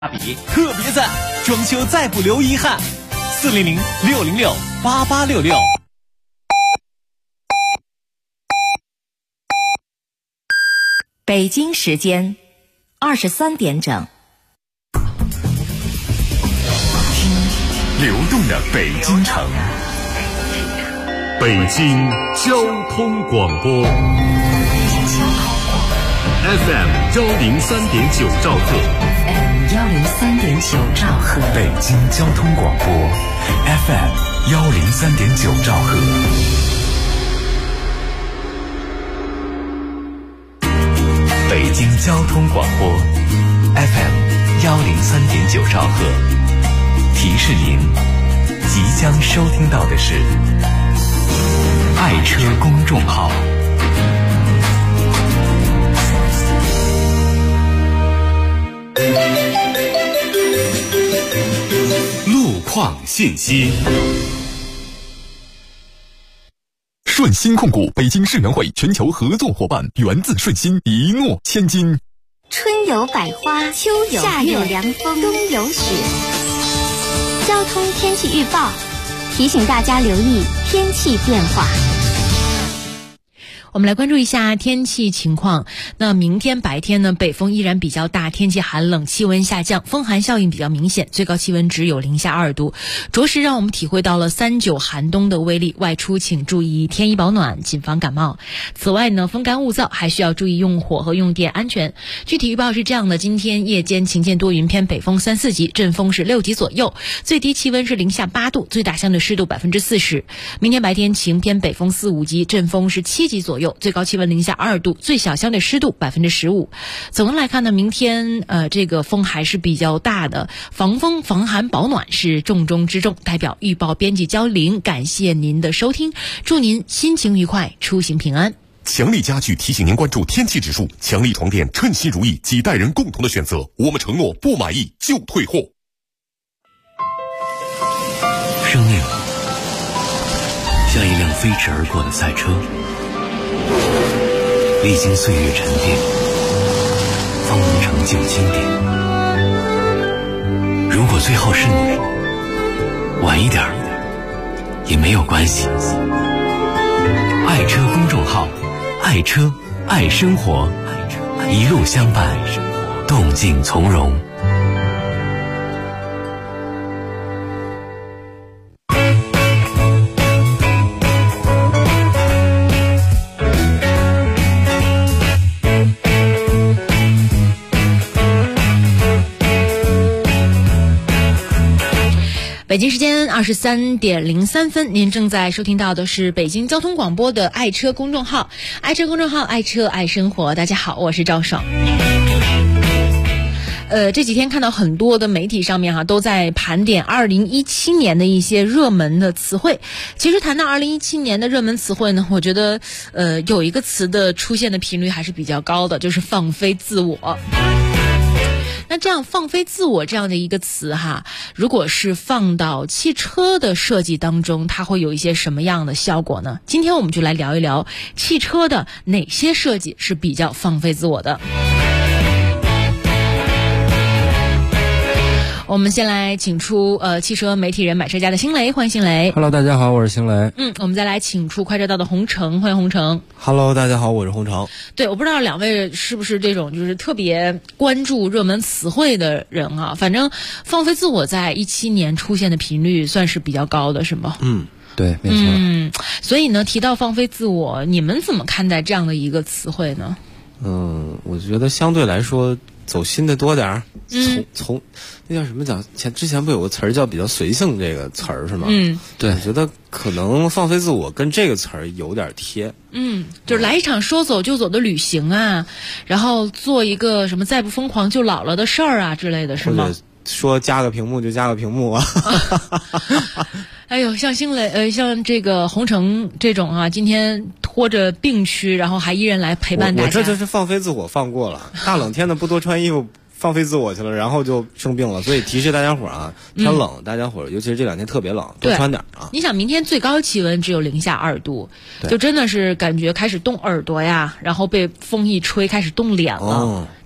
大比特别赞，装修再不留遗憾，400-606-8866。 北京时间23点整。 听流动的北京城，北京交通广播 FM 103.9兆赫 103.9兆赫， 北京交通广播 FM 103.9兆赫，北京交通广播 FM 103.9兆赫。提示您，即将收听到的是爱车公众号。路况信息。 顺鑫控股北京世园会全球合作伙伴，源自顺鑫，一诺千金。 春有百花，秋有夏有凉风，冬有雪。交通天气预报提醒大家留意天气变化。 我们来关注一下天气情况。那明天白天呢，北风依然比较大，天气寒冷，气温下降，风寒效应比较明显，最高气温只有零下2度，着实让我们体会到了39寒冬的威力。外出请注意添衣保暖，谨防感冒。此外呢，风干物燥，还需要注意用火和用电安全。具体预报是这样的：今天夜间晴间多云，偏北风3、4级，阵风是6级左右，最低气温是零下8度，最大相对湿度40%。明天白天晴，偏北风4、5级，阵风是7级左右，最高气温零下2度，最小相对湿度15%。总的来看呢，明天这个风还是比较大的，防风防寒保暖是重中之重。代表预报编辑焦玲，感谢您的收听，祝您心情愉快，出行平安。 强力家具提醒您关注天气指数，强力床垫称心如意，几代人共同的选择，我们承诺不满意就退货。 生命像一辆飞驰而过的赛车，历经岁月沉淀，方能成就经典。如果最后是你，晚一点也没有关系。爱车公众号，爱车爱生活，一路相伴，动静从容。 北京时间23点03分，您正在收听到的是北京交通广播的爱车公众号，爱车公众号，爱车爱生活。大家好，我是赵爽。这几天看到很多的媒体上面都在盘点2017年的一些热门的词汇。其实谈到2017年的热门词汇呢，我觉得有一个词的出现的频率还是比较高的，就是放飞自我。那这样放飞自我这样的一个词如果是放到汽车的设计当中，它会有一些什么样的效果呢？今天我们就来聊一聊汽车的哪些设计是比较放飞自我的。我们先来请出汽车媒体人买车家的辛雷，欢迎辛雷。 Hello， 大家好，我是辛雷。 我们再来请出快车道的洪城，欢迎洪城。 Hello， 大家好，我是洪城。 对，我不知道两位是不是这种就是特别关注热门词汇的人反正放飞自我在17年出现的频率算是比较高的，是吗？ 对，没错。 所以呢，提到放飞自我，你们怎么看待这样的一个词汇呢？ 我觉得相对来说走心的多点儿。从那叫什么讲？之前不有个词儿叫比较随性这个词儿是吗？对，我觉得可能放飞自我跟这个词儿有点贴。 就是来一场说走就走的旅行然后做一个什么再不疯狂就老了的事儿之类的，是吗？ 说加个屏幕就加个屏幕哎呦，像像这个洪城这种今天拖着病躯，然后还依然来陪伴大家。 我这就是放飞自我放过了，大冷天的不多穿衣服，放飞自我去了，然后就生病了。所以提示大家伙天冷，大家伙尤其是这2天特别冷，多穿点你想明天最高气温只有零下2度，就真的是感觉开始冻耳朵呀，然后被风一吹开始冻脸了。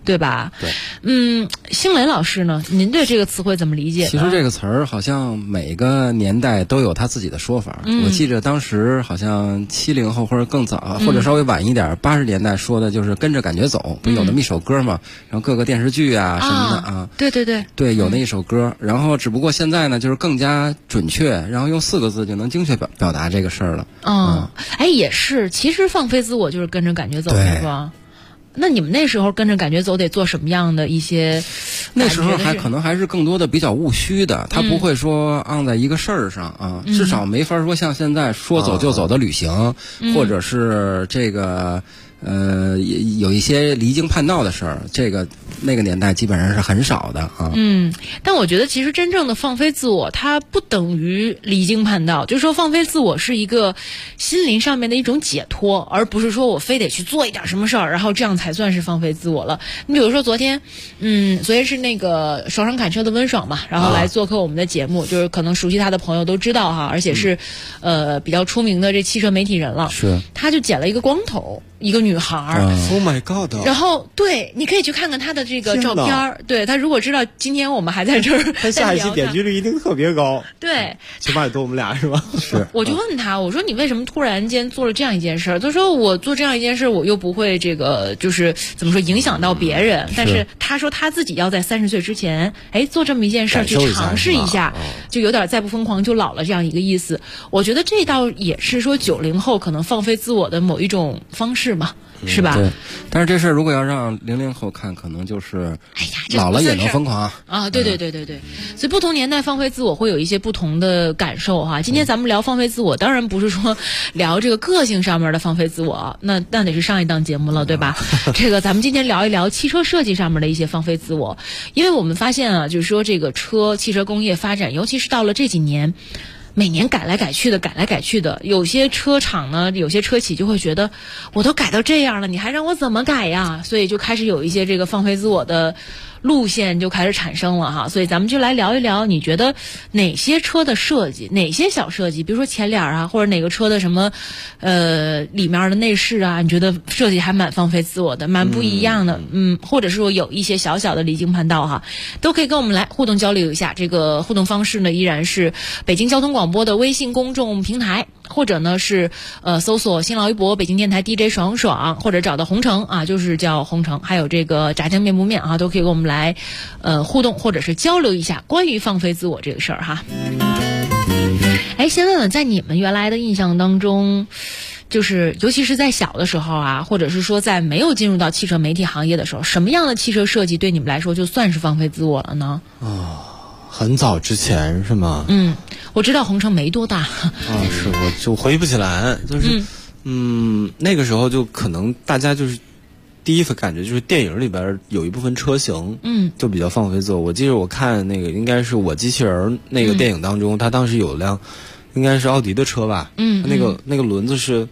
对吧？ 对。 星雷老师呢？您对这个词汇怎么理解呢？ 其实这个词儿好像每个年代都有他自己的说法。我记着当时好像70后或者更早，或者稍微晚一点，80年代说的就是跟着感觉走，不有那么一首歌嘛？然后各个电视剧啊什么的啊。对，有那一首歌。然后只不过现在呢，就是更加准确，然后用4个字就能精确表达这个事儿了。 也是，其实放飞自我就是跟着感觉走，是吧？那你们那时候跟着感觉走得做什么样的一些？ 那时候可能还是更多的比较务虚的，他不会说按在一个事儿上啊，至少没法说像现在说走就走的旅行，或者是这个有一些离经叛道的事儿，那个年代基本上是很少的啊。 但我觉得其实真正的放飞自我，它不等于离经叛道，就是说放飞自我是一个心灵上面的一种解脱，而不是说我非得去做一点什么事儿，然后这样才算是放飞自我了。你比如说昨天是那个爽爽侃车的温爽嘛，然后来做客我们的节目，就是可能熟悉他的朋友都知道哈，而且是比较出名的这汽车媒体人了。 是， 他就剪了一个光头，一个女孩 ，Oh my God！ 然后对，你可以去看看她的这个照片。对，她如果知道今天我们还在这儿， 她下一期点击率一定特别高。 对， 起码也多我们俩是吧？ 是。 我就问他，我说你为什么突然间做了这样一件事儿？他说我做这样一件事，我又不会这个就是怎么说影响到别人，但是他说他自己要在30岁之前，做这么一件事儿去尝试一下，就有点再不疯狂就老了这样一个意思。我觉得这倒也是说90后可能放飞自我的某一种方式嘛。是吧？ 对，但是这事儿如果要让00后看，可能就是老了也能疯狂啊！对，所以不同年代放飞自我会有一些不同的感受哈。今天咱们聊放飞自我，当然不是说聊这个个性上面的放飞自我，那得是上一档节目了，对吧？这个咱们今天聊一聊汽车设计上面的一些放飞自我，因为我们发现啊，就是说这个汽车工业发展，尤其是到了这几年。每年改来改去的，有些车厂呢，有些车企就会觉得，我都改到这样了，你还让我怎么改呀？所以就开始有一些这个放飞自我的路线就开始产生了哈。所以咱们就来聊一聊，你觉得哪些车的设计，哪些小设计，比如说前脸啊，或者哪个车的什么里面的内饰啊，你觉得设计还蛮放飞自我的，蛮不一样的，或者是说有一些小小的离经叛道哈，都可以跟我们来互动交流一下。这个互动方式呢，依然是北京交通广播的微信公众平台，或者呢是搜索新浪微博北京电台 DJ 爽爽，或者找到红城啊，就是叫红城，还有这个炸酱面不面啊，都可以跟我们来互动或者是交流一下关于放飞自我这个事儿哈。先问问，在你们原来的印象当中，就是尤其是在小的时候啊，或者是说在没有进入到汽车媒体行业的时候，什么样的汽车设计对你们来说就算是放飞自我了呢？ 很早之前是吗？ 我知道红城没多大是我就回忆不起来，就是那个时候就可能大家就是第一次感觉就是电影里边有一部分车型就比较放飞自我。我记得我看那个应该是我机器人那个电影当中，他当时有辆应该是奥迪的车吧，那个轮子是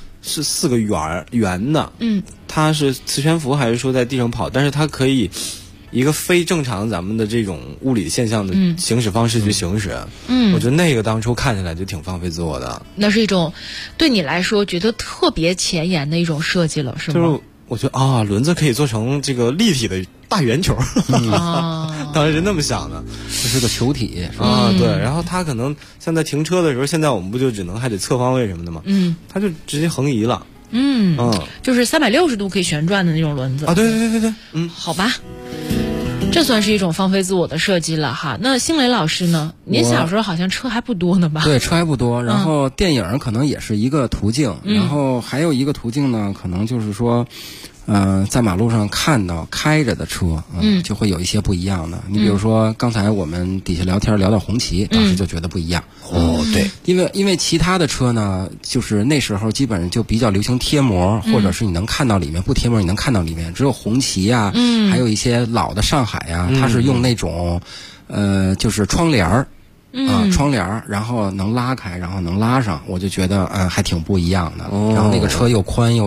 4个圆的，它是磁悬浮还是说在地上跑，但是它可以一个非正常咱们的这种物理现象的行驶方式去行驶，我觉得那个当初看起来就挺放飞自我的。 那是一种对你来说觉得特别前沿的一种设计了，是吗？ 就是我觉得轮子可以做成这个立体的大圆球，当时是那么想的， 这是个球体对。然后它可能像在停车的时候，现在我们不就只能还得侧方位什么的吗？它就直接横移了， 就是360度可以旋转的那种轮子啊，对， 好吧。这算是一种放飞自我的设计了哈。那星雷老师呢？您小时候好像车还不多呢吧？ 对，车还不多。然后电影可能也是一个途径，然后还有一个途径呢，可能就是说，在马路上看到开着的车，就会有一些不一样的。你比如说，刚才我们底下聊天聊到红旗，当时就觉得不一样。 对， 因为其他的车呢，就是那时候基本上就比较流行贴膜，或者是你能看到里面，不贴膜你能看到里面。只有红旗啊，还有一些老的上海啊，它是用那种就是窗帘儿。窗帘然后能拉开，然后能拉上，我就觉得还挺不一样的。然后那个车又宽又大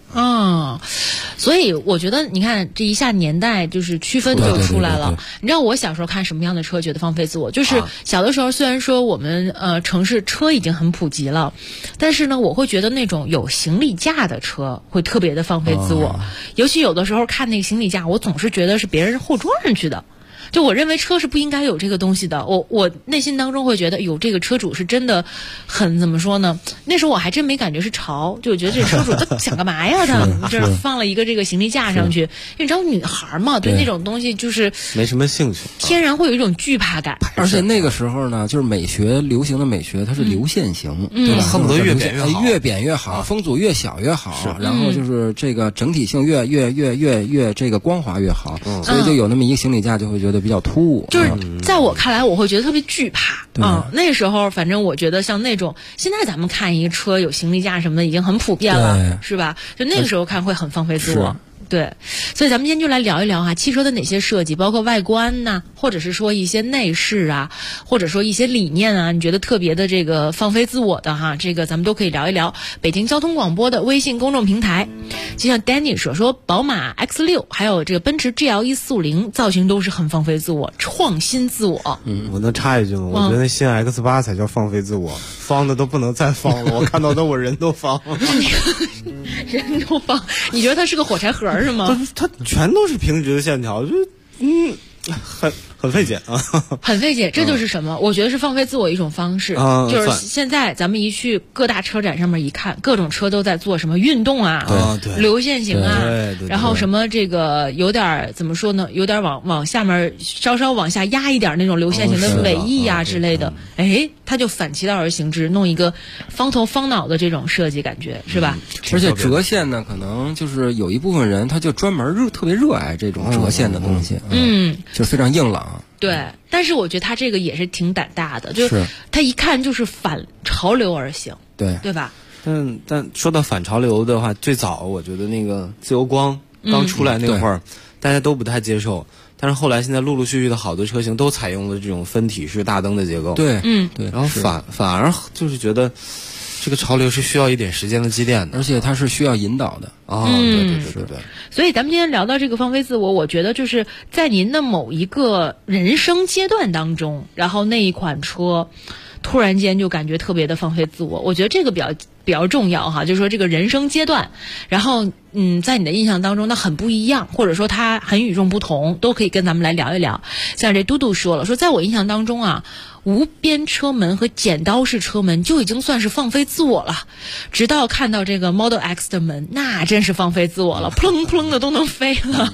所以我觉得你看这一下年代就是区分就出来了。你知道我小时候看什么样的车觉得放飞自我，就是小的时候虽然说我们城市车已经很普及了，但是呢我会觉得那种有行李架的车会特别的放飞自我，尤其有的时候看那个行李架，我总是觉得是别人后装上去的。就我认为车是不应该有这个东西的，我内心当中会觉得有这个车主是真的很怎么说呢？那时候我还真没感觉是潮，就我觉得这车主他想干嘛呀？他这放了一个这个行李架上去，因为你知道女孩嘛，对那种东西就是没什么兴趣， 天然会有一种惧怕感。 而且那个时候呢，就是美学流行的美学，它是流线型，对吧？ 恨不得越扁越好， 越扁越好，风阻越小越好，然后就是这个整体性越这个光滑越好，所以就有那么一个行李架就会觉得比较突兀。 就是在我看来，我会觉得特别惧怕。那时候反正我觉得像那种，现在咱们看一个车有行李架什么的已经很普遍了，是吧？就那个时候看会很放飞自我。对，所以咱们今天就来聊一聊汽车的哪些设计，包括外观呐，或者是说一些内饰啊，或者说一些理念啊，你觉得特别的这个放飞自我的这个咱们都可以聊一聊。北京交通广播的微信公众平台，就像 Danny 说宝马 X6 还有这个奔驰 GL140造型都是很放飞自我，创新自我。 我能插一句吗？我觉得那新 X8 才叫放飞自我，方的都不能再方了，我看到的我人都方了。 人都方？你觉得它是个火柴盒是吗？ 它全都是平直的线条，就很费解啊， 很费解。这就是什么？我觉得是放飞自我一种方式。就是现在咱们一去各大车展上面一看，各种车都在做什么运动流线型然后什么这个有点怎么说呢？有点往下面稍稍往下压一点那种流线型的尾翼之类的。它就反其道而行之，弄一个方头方脑的这种设计，感觉是吧？ 而且折线呢，可能就是有一部分人他就专门特别热爱这种折线的东西，就非常硬朗。 对，但是我觉得他这个也是挺胆大的，就是他一看就是反潮流而行，对吧？ 但说到反潮流的话，最早我觉得那个自由光刚出来那会儿，大家都不太接受。但是后来现在陆陆续续的好多车型都采用了这种分体式大灯的结构， 对， 然后反而就是觉得这个潮流是需要一点时间的积淀的， 而且它是需要引导的。 对。 所以咱们今天聊到这个放飞自我，我觉得就是在您的某一个人生阶段当中，然后那一款车突然间就感觉特别的放飞自我，我觉得这个比较重要就是说这个人生阶段，然后在你的印象当中那很不一样，或者说它很与众不同，都可以跟咱们来聊一聊。像这嘟嘟说在我印象当中无边车门和剪刀式车门就已经算是放飞自我了，直到看到这个 Model X 的门，那真是放飞自我了，扑棱扑棱的都能飞了。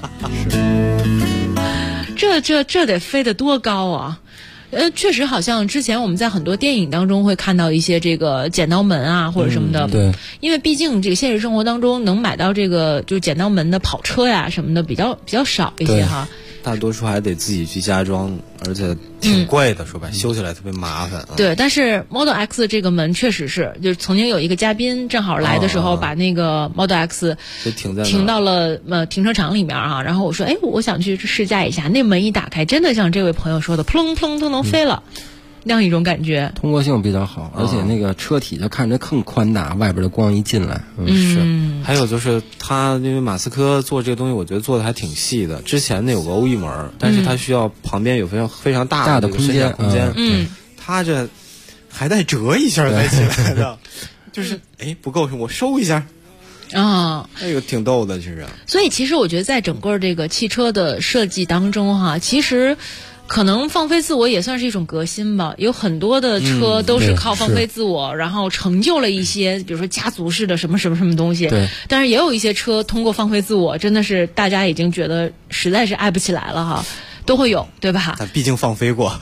这得飞得多高啊！确实好像之前我们在很多电影当中会看到一些这个剪刀门或者什么的， 对， 因为毕竟这个现实生活当中能买到这个就是剪刀门的跑车什么的比较少一些大多数还得自己去加装，而且挺贵的，说白修起来特别麻烦对，但是 Model X 这个门确实是，就是曾经有一个嘉宾正好来的时候，把那个 Model X 就停到了停车场里面然后我说我想去试驾一下，那门一打开，真的像这位朋友说的，扑棱扑棱都能飞了。那样一种感觉， 通过性比较好，而且那个车体就看着更宽大，外边的光一进来， 还有就是因为马斯克做这个东西，我觉得做的还挺细的。之前有个欧翼门，但是它需要旁边有非常大的空间， 它这还得折一下才起来的，就是不够，我收一下。那个挺逗的，其实。 所以其实我觉得在整个这个汽车的设计当中其实可能放飞自我也算是一种革新吧，有很多的车都是靠放飞自我，然后成就了一些比如说家族式的什么什么什么东西。 对， 但是也有一些车通过放飞自我，真的是大家已经觉得实在是爱不起来了都会有，对吧？ 但毕竟放飞过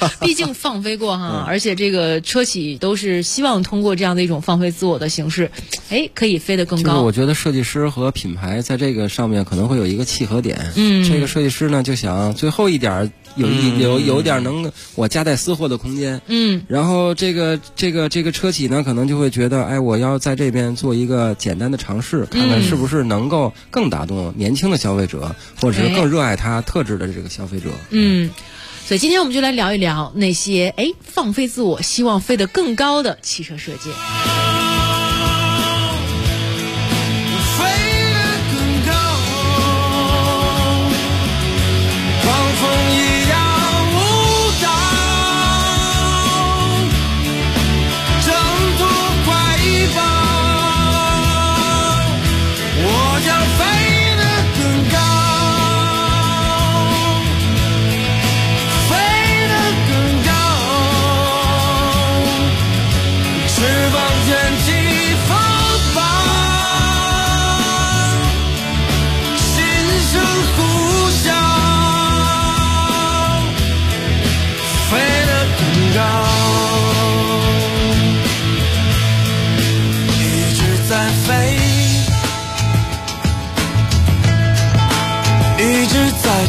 而且这个车企都是希望通过这样的一种放飞自我的形式，可以飞得更高。 就是我觉得设计师和品牌在这个上面可能会有一个契合点。这个设计师呢就想最后一点有点能我夹带私货的空间。然后这个车企呢可能就会觉得，我要在这边做一个简单的尝试，看看是不是能够更打动年轻的消费者，或者是更热爱它特质的这个消费者。 所以今天我们就来聊一聊那些放飞自我希望飞得更高的汽车设计。 飞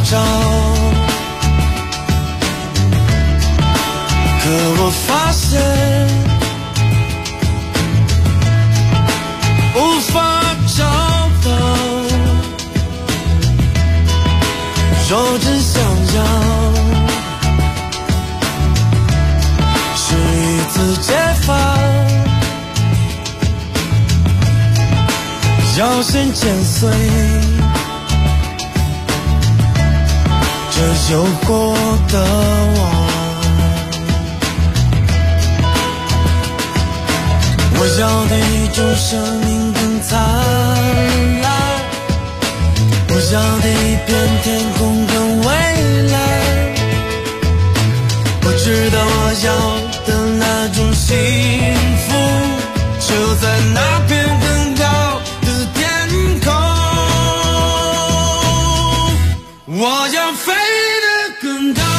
找，可我发现无法找到，若只想要是一次解放，要先剪碎这有过的我。我要的一种生命更灿烂，我要的一片天空更蔚蓝，我知道我要的那种幸福就在那片更高的天空，我要飞得更高。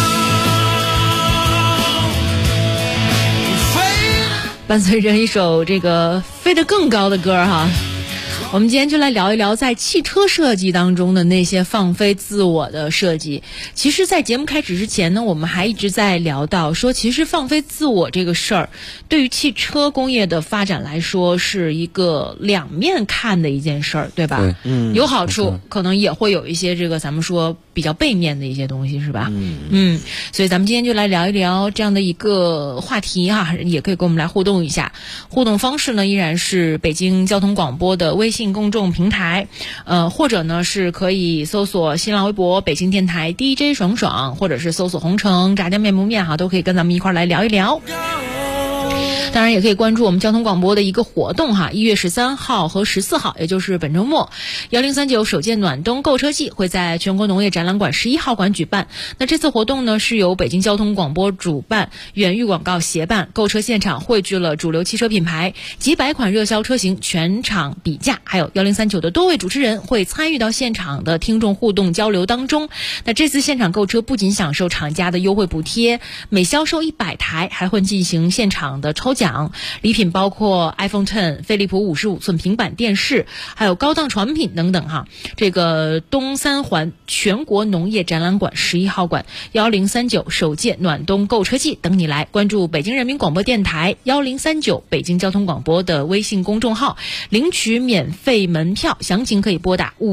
伴随着一首这个飞得更高的歌哈，我们今天就来聊一聊在汽车设计当中的那些放飞自我的设计。其实在节目开始之前呢，我们还一直在聊到说，其实放飞自我这个事儿对于汽车工业的发展来说是一个两面看的一件事儿，对吧？ 对， 有好处，可能也会有一些这个咱们说比较背面的一些东西，是吧？所以咱们今天就来聊一聊这样的一个话题哈，也可以跟我们来互动一下。互动方式呢，依然是北京交通广播的微信公众平台，或者呢是可以搜索新浪微博北京电台 DJ 爽爽，或者是搜索红城炸酱面不面哈，都可以跟咱们一块来聊一聊。当然也可以关注我们交通广播的一个活动哈，1月13号和14号，也就是本周末，1039首届暖冬购车季会在全国农业展览馆11号馆举办。那这次活动呢是由北京交通广播主办，远域广告协办，购车现场汇聚了主流汽车品牌几百款热销车型全场比价，还有1039的多位主持人会参与到现场的听众互动交流当中。那这次现场购车不仅享受厂家的优惠补贴，每销售100台还会进行现场的抽奖，礼品包括 iPhone X、飞利浦55寸平板电视，还有高档床品等等哈。这个东三环全国农业展览馆11号馆1039首届暖冬购车季等你来，关注北京人民广播电台1039北京交通广播的微信公众号，领取免费门票，详情可以拨打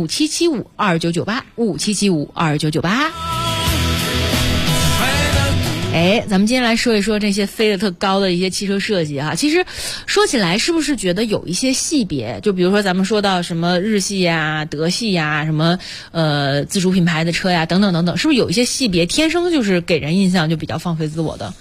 5775299857752998。咱们今天来说一说这些飞得特高的一些汽车设计哈。其实说起来，是不是觉得有一些系别，就比如说咱们说到什么日系呀、德系呀、什么自主品牌的车呀等等等等，是不是有一些系别天生就是给人印象就比较放飞自我的？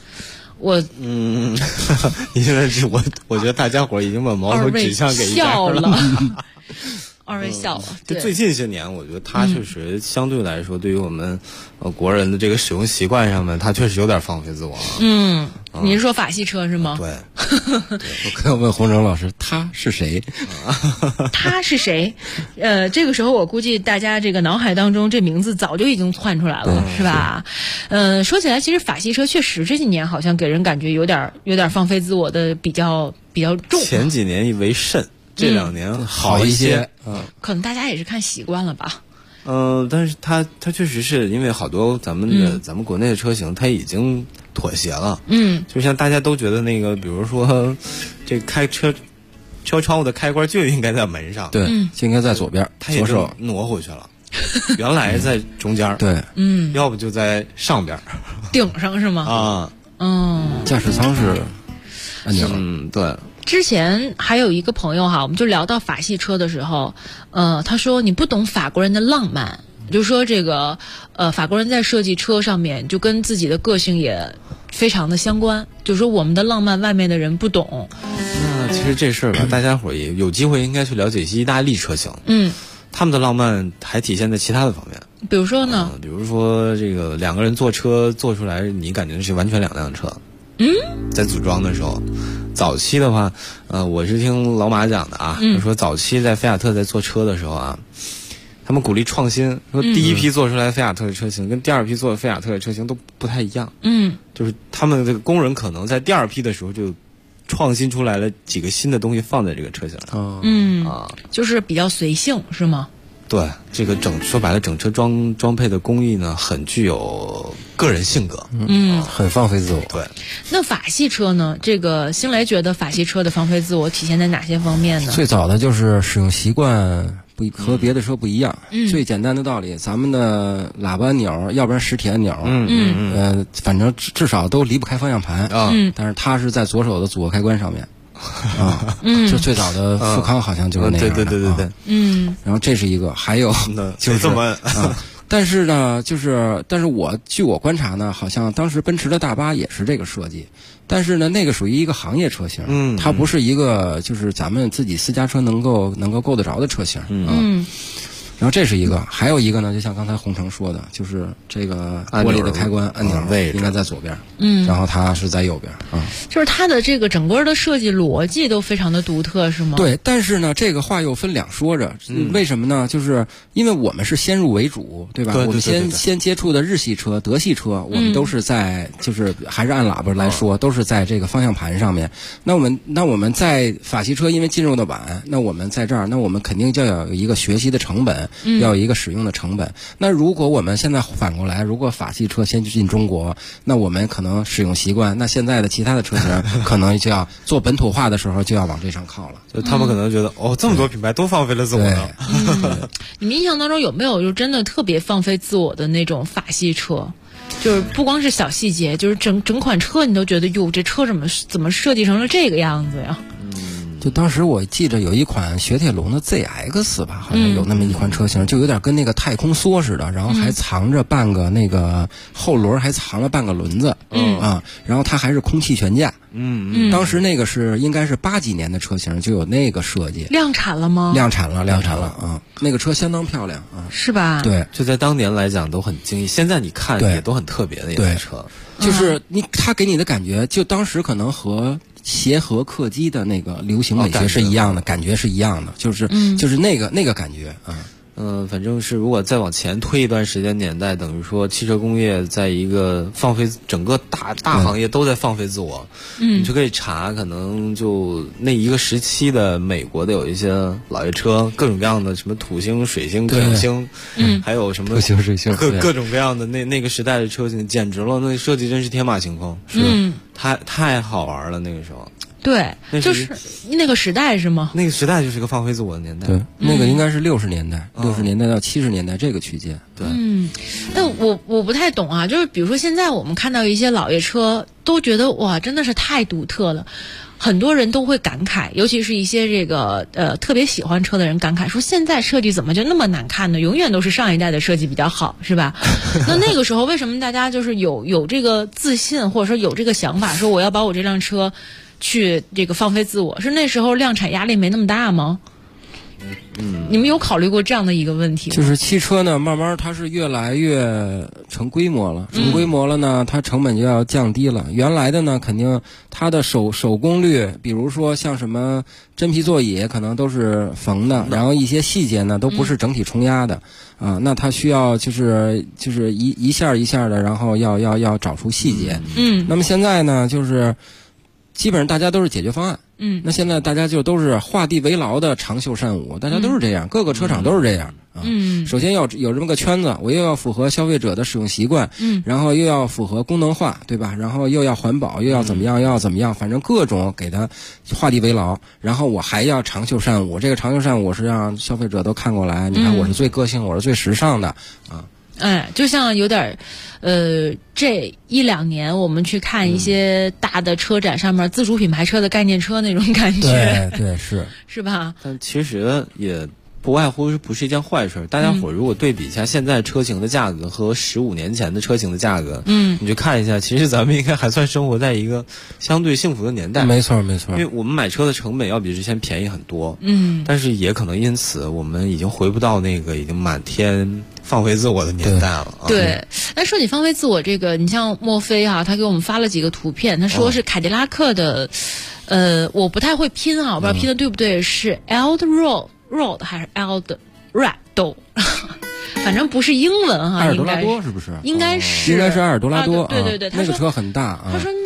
你现在我觉得大家伙已经把矛头指向给一家了。 二位笑了。 就最近些年，我觉得它确实相对来说，对于我们国人的这个使用习惯上面，它确实有点放飞自我。 你是说法系车是吗？ 对。 我可要问洪城老师，他是谁？ 他是谁？这个时候我估计大家这个脑海当中这名字早就已经窜出来了，是吧？说起来，其实法系车确实这几年好像给人感觉有点放飞自我的比较重。 前几年为甚。这2年好一些， 可能大家也是看习惯了吧。 但是它确实是因为好多咱们国内的车型，它已经妥协了。就像大家都觉得那个，比如说这开车窗户的开关就应该在门上， 对，就应该在左边， 它也就挪回去了。原来在中间， 对， 要不就在上边， 顶上是吗？ 驾驶舱是按钮， 对。 之前还有一个朋友哈，我们就聊到法系车的时候，他说你不懂法国人的浪漫，就说这个法国人在设计车上面就跟自己的个性也非常的相关，就说我们的浪漫外面的人不懂。 那其实这事儿吧，大家伙也有机会应该去了解一些意大利车型，他们的浪漫还体现在其他的方面。 比如说呢？ 比如说这个2个人坐车做出来，你感觉是完全2辆车。在组装的时候，早期的话，我是听老马讲的啊，说早期在菲亚特在做车的时候啊，他们鼓励创新，说第一批做出来菲亚特的车型跟第2批做的菲亚特的车型都不太一样。就是他们这个工人可能在第2批的时候就创新出来了几个新的东西放在这个车型上。 就是比较随性是吗？ 对，这个说白了，整车装配的工艺呢，很具有个人性格， 很放飞自我。 对， 那法系车呢？这个星雷觉得法系车的放飞自我体现在哪些方面呢？ 最早的就是使用习惯和别的车不一样。最简单的道理，咱们的喇叭按钮，要不然实体按钮，反正至少都离不开方向盘啊。但是它是在左手的组合开关上面。就最早的富康好像就是那样的。 对。 然后这是一个，还有就是这么但是呢，但是据我观察呢，好像当时奔驰的大巴也是这个设计，但是呢，那个属于一个行业车型，它不是一个就是咱们自己私家车能够够得着的车型。然后这是一个，还有一个呢，就像刚才洪城说的，就是这个玻璃的开关按钮位应该在左边，然后它是在右边就是它的这个整个的设计逻辑都非常的独特，是吗？ 对，但是呢，这个话又分两说着，为什么呢？就是因为我们是先入为主，对吧？我们先接触的日系车、德系车，我们都是在就是还是按喇叭来说，都是在这个方向盘上面。那我们在法系车因为进入的晚，那我们在这儿，那我们肯定就要有一个学习的成本。要有一个使用的成本。那如果我们现在反过来，如果法系车先进中国，那我们可能使用习惯，那现在的其他的车型可能就要做本土化的时候就要往这上靠了。 就他们可能觉得这么多品牌都放飞了自我呢。 你们印象当中有没有就真的特别放飞自我的那种法系车？就是不光是小细节，就是整款车你都觉得哟，这车怎么设计成了这个样子呀？ 就当时我记着有一款雪铁龙的 ZX 吧，好像有那么一款车型，就有点跟那个太空梭似的，然后还藏着半个那个后轮，还藏了半个轮子，然后它还是空气悬架，当时那个应该是80几年的车型就有那个设计。 量产了吗？量产了啊！那个车相当漂亮啊， 是吧？ 对， 就在当年来讲都很惊异，现在你看也都很特别的一辆车， 就是它给你的感觉，就当时可能和协和客机的那个流行美学是一样的，感觉是一样的，就是那个感觉啊。 反正是如果再往前推一段时间年代，等于说汽车工业在一个放飞，整个大行业都在放飞自我。你就可以查，可能就那一个时期的美国的有一些老爷车，各种各样的什么土星、水星、克星，还有什么土星、水星， 各种各样的那个时代的车型，简直了，那设计真是天马行空，太好玩了那个时候。 对，就是那个时代是吗？ 那个时代就是一个放飞自我的年代。 对，那个应该是60年代，60年代到70年代这个区间。 对， 但我不太懂啊，就是比如说现在我们看到一些老爷车，都觉得哇，真的是太独特了。很多人都会感慨，尤其是一些这个特别喜欢车的人感慨说，现在设计怎么就那么难看呢？永远都是上一代的设计比较好，是吧？那个时候为什么大家就是有这个自信，或者说有这个想法，说我要把我这辆车去这个放飞自我？是那时候量产压力没那么大吗？你们有考虑过这样的一个问题吗？ 就是汽车呢，慢慢它是越来越成规模了，呢，它成本就要降低了。原来的呢，肯定它的手工率，比如说像什么真皮座椅，可能都是缝的，然后一些细节呢都不是整体冲压的那它需要就是一下一下的，然后要找出细节。那么现在呢，就是基本上大家都是解决方案。那现在大家就都是画地为牢的长袖善舞，大家都是这样，各个车厂都是这样首先要有这么个圈子，我又要符合消费者的使用习惯，然后又要符合功能化，对吧？然后又要环保，又要怎么样，又要怎么样，反正各种给它画地为牢。然后我还要长袖善舞，这个长袖善舞是让消费者都看过来，你看我是最个性，我是最时尚的就像有点这1-2年我们去看一些大的车展上面自主品牌车的概念车那种感觉， 对是吧？ 但其实也不外乎不是一件坏事。大家伙如果对比一下现在车型的价格和15年前的车型的价格，你就看一下，其实咱们应该还算生活在一个相对幸福的年代。 没错。 因为我们买车的成本要比之前便宜很多，但是也可能因此我们已经回不到那个已经满天放飞自我的年代了。 对，那说起放飞自我这个，你像墨菲他给我们发了几个图片，他说是凯迪拉克的，我不太会拼我不知道拼的对不对，是 Eldorado 还是 Eldorado 反正不是英文阿尔多拉多是不是？ 应该是阿尔多拉多， 对， 那个车很大他说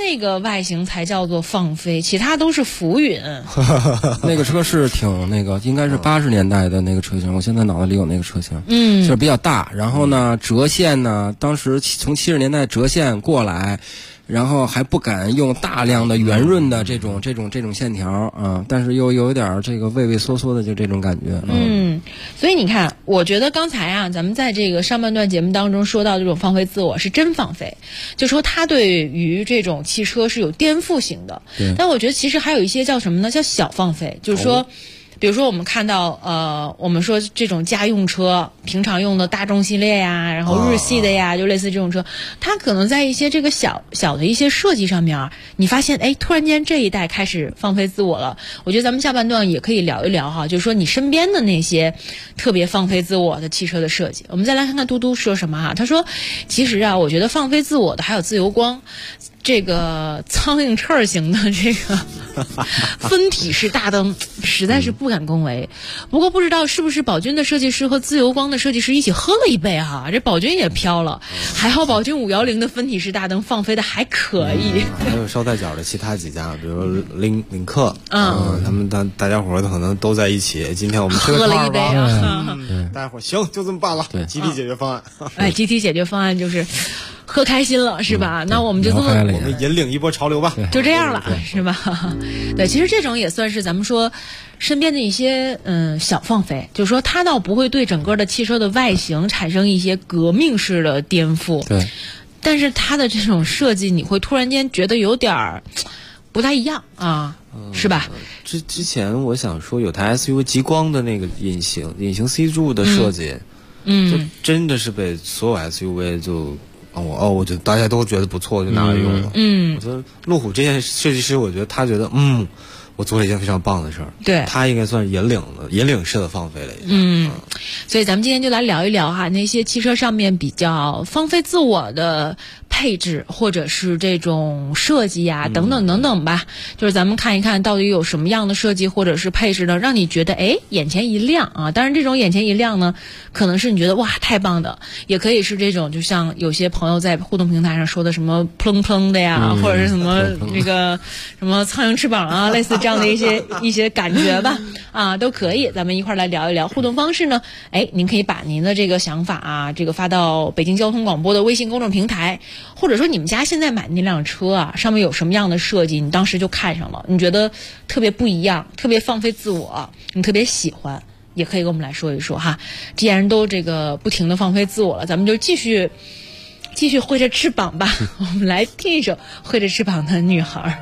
那个外形才叫做放飞，其他都是浮云。 那个车是挺那个，应该是80年代的那个车型，我现在脑子里有那个车型，就是比较大。然后呢，折线呢，当时从70年代折线过来。然后还不敢用大量的圆润的这种线条啊，但是又有一点这个畏畏缩缩的就这种感觉。 所以你看，我觉得刚才啊，咱们在这个上半段节目当中说到这种放飞自我是真放飞，就说它对于这种汽车是有颠覆性的。但我觉得其实还有一些叫什么呢？叫小放飞，就是说。比如说我们看到我们说这种家用车平常用的大众系列呀，然后日系的呀，就类似这种车，它可能在一些这个小的一些设计上面，你发现突然间这一代开始放飞自我了。我觉得咱们下半段也可以聊一聊哈，就是说你身边的那些特别放飞自我的汽车的设计。我们再来看看嘟嘟说什么啊？他说其实啊，我觉得放飞自我的还有自由光。这个苍蝇翅型的这个分体式大灯实在是不敢恭维，不过不知道是不是宝骏的设计师和自由光的设计师一起喝了一杯哈，这宝骏也飘了，还好宝骏510的分体式大灯放飞的还可以。 还有捎带脚的其他几家，比如领克，他们大家伙可能都在一起。今天我们喝了一杯啊， 大家伙行就这么办了，集体解决方案。 集体解决方案就是喝开心了是吧？那我们就这么我们引领一波潮流吧， 就这样了是吧？对，其实这种也算是咱们说身边的一些小放飞，就是说它倒不会对整个的汽车的外形产生一些革命式的颠覆， 对， 但是它的这种设计你会突然间觉得有点不太一样啊，是吧？ 之前我想说有台 SUV 极光的那个隐形 C 柱的设计，就真的是被所有 SUV 就。我觉得大家都觉得不错，就拿来用了。我觉得路虎这件设计师，我觉得他觉得我做了一件非常棒的事儿。 对， 他应该算是引领式的放飞了。 所以咱们今天就来聊一聊哈，那些汽车上面比较放飞自我的配置或者是这种设计呀，等等等等吧。就是咱们看一看到底有什么样的设计或者是配置呢，让你觉得眼前一亮啊。当然这种眼前一亮呢，可能是你觉得哇太棒的，也可以是这种就像有些朋友在互动平台上说的什么砰砰的呀，或者是什么那个什么苍蝇翅膀啊，类似这样的一些感觉吧啊，都可以。咱们一块来聊一聊。互动方式呢，您可以把您的这个想法啊，这个发到北京交通广播的微信公众平台，或者说你们家现在买的那辆车啊，上面有什么样的设计，你当时就看上了，你觉得特别不一样，特别放飞自我，你特别喜欢，也可以跟我们来说一说哈。既然都这个不停的放飞自我了，咱们就继续挥着翅膀吧。我们来听一首挥着翅膀的女孩。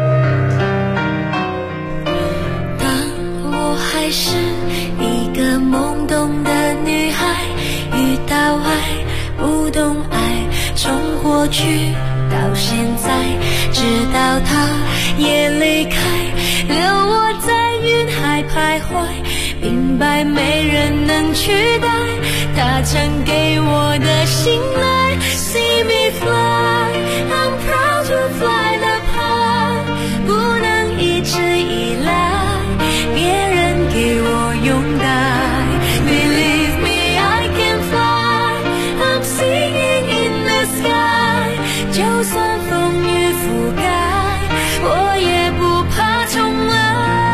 当我还是一个懵懂的女孩，遇到爱不懂爱，从过去到现在，直到他也离开，留我在云海徘徊，明白没人能取代他曾给我的信赖。See me fly, I'm proud to fly the high， 不能一直依赖别人给我拥戴。Believe me, I can fly, I'm singing in the sky， 就算风雨覆盖，我也不怕重来。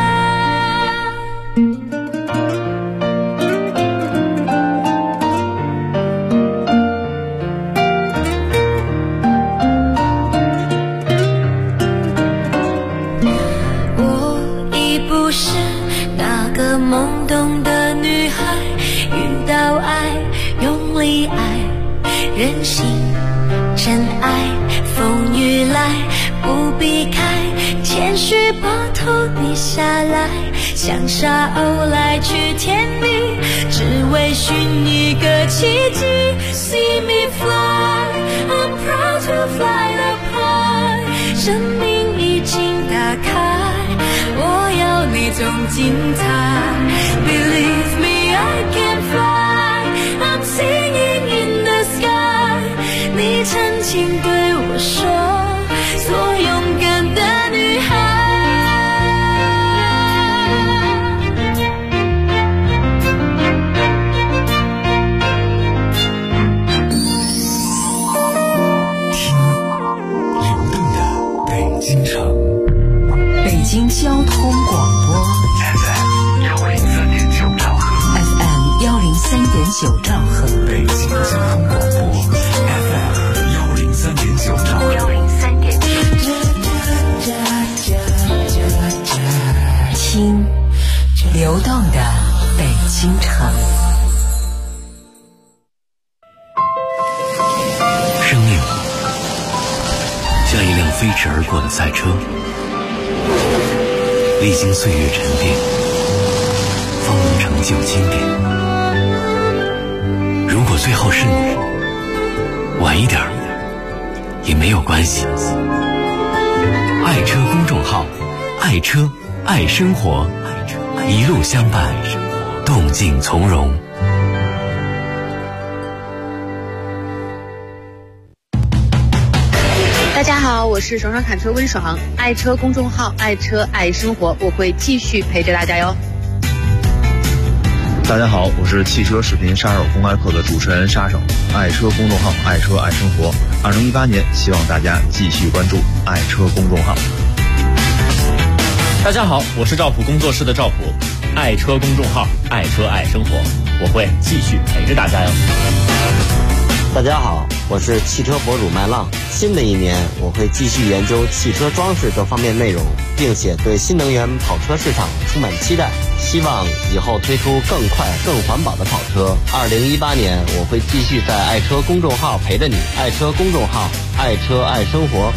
懵懂的女孩，遇到爱用力爱，任性真爱，风雨来不避开，谦虚把头低下来，像沙鸥来去天地，只为寻一个奇迹。 See me fly, I'm proud to fly the high， 生命已经打开，我要那种精彩。 Believe me, I can fly, I'm singing in the sky， 你曾经对我说，做勇敢的女孩。 听流动的京城， 北京交通广播 FM 103.9兆赫 ，FM 103.9兆赫， 北京交通广播 FM 103.9兆赫听流动的北京城。 生命像一辆飞驰而过的赛车，历经岁月沉淀，方能成就经典。如果最后是你，晚一点也没有关系。爱车公众号，爱车爱生活，一路相伴，动静从容。 大家好，我是爽爽侃车温爽，爱车公众号爱车爱生活，我会继续陪着大家哟。 大家好，我是汽车视频杀手公开课的主持人杀手，爱车公众号爱车爱生活。2018年，希望大家继续关注爱车公众号。 大家好，我是赵普工作室的赵普，爱车公众号爱车爱生活，我会继续陪着大家哟。 大家好，我是汽车博主麦浪。新的一年，我会继续研究汽车装饰各方面内容，并且对新能源跑车市场充满期待，希望以后推出更快、更环保的跑车。2018年，我会继续在爱车公众号陪着你，爱车公众号，爱车爱生活。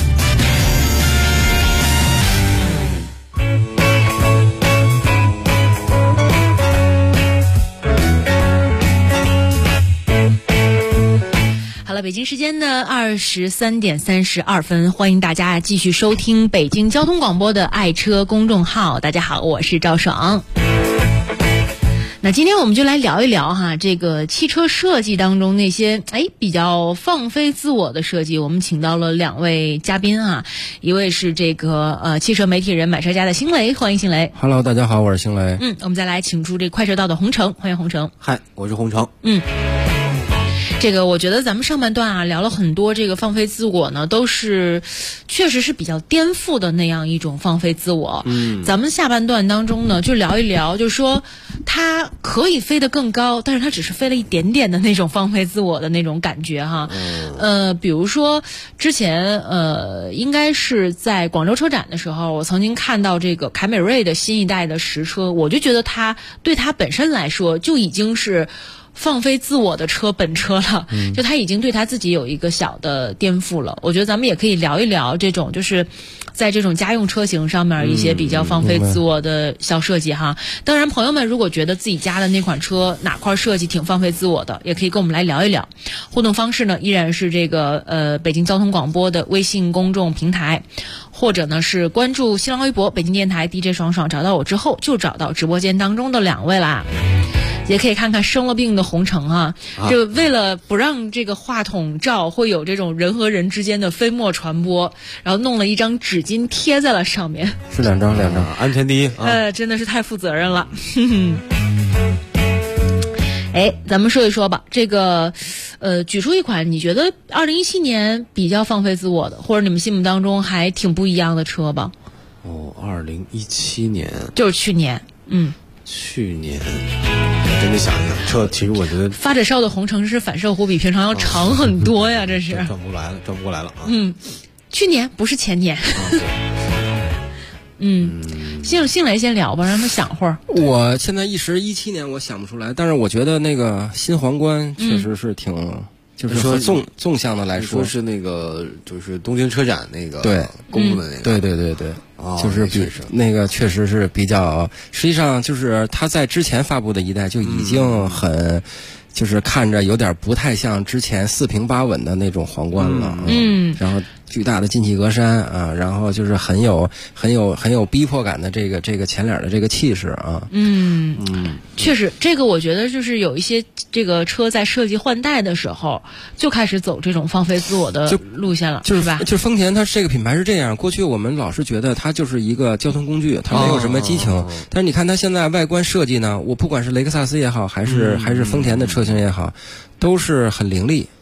北京时间的23点32分，欢迎大家继续收听北京交通广播的爱车公众号。大家好，我是赵爽。那今天我们就来聊一聊哈，这个汽车设计当中那些比较放飞自我的设计。我们请到了两位嘉宾啊，一位是这个汽车媒体人买车家的星雷，欢迎星雷。 Hello， 大家好，我是星雷。 我们再来请出这快车道的洪城，欢迎洪城。 嗨，我是洪城。 这个我觉得咱们上半段啊聊了很多，这个放飞自我呢，都是确实是比较颠覆的那样一种放飞自我。咱们下半段当中呢，就聊一聊，就是说它可以飞得更高，但是它只是飞了一点点的那种放飞自我的那种感觉哈。比如说之前应该是在广州车展的时候，我曾经看到这个凯美瑞的新一代的实车，我就觉得它对它本身来说就已经是放飞自我的本车了，就他已经对他自己有一个小的颠覆了。我觉得咱们也可以聊一聊这种，就是在这种家用车型上面一些比较放飞自我的小设计哈。当然，朋友们如果觉得自己家的那款车哪块设计挺放飞自我的，也可以跟我们来聊一聊。互动方式呢，依然是这个北京交通广播的微信公众平台，或者呢是关注新浪微博北京电台 DJ 爽爽，找到我之后就找到直播间当中的两位啦。也可以看看生了病的洪城啊，就为了不让这个话筒罩会有这种人和人之间的飞沫传播，然后弄了一张纸巾贴在了上面。 是两张， 安全第一。 真的是太负责任了。咱们说一说吧，这个举出一款你觉得2017年比较放飞自我的，或者你们心目当中还挺不一样的车吧 ？2017年就是去年。 去年真得想一想，这其实我觉得发着烧的红城市反射弧比平常要长很多呀，这是转不过来了啊。 去年不是前年。星雷先聊吧，让他想会儿。 我现在一时17年我想不出来，但是我觉得那个新皇冠确实是挺。就是说纵向的来说是那个就是东京车展那个公布的那个对，就是那个确实是比较，实际上就是他在之前发布的一代就已经很就是看着有点不太像之前4平8稳的那种皇冠了。然后巨大的进气格栅啊，然后就是很有逼迫感的这个前脸的这个气势啊。 确实，这个我觉得就是有一些这个车在设计换代的时候就开始走这种放飞自我的路线了， 就是吧？ 就是丰田，它这个品牌是这样。过去我们老是觉得它就是一个交通工具，它没有什么激情。但是你看它现在外观设计呢，我不管是雷克萨斯也好，还是丰田的车型也好，都是很凌厉。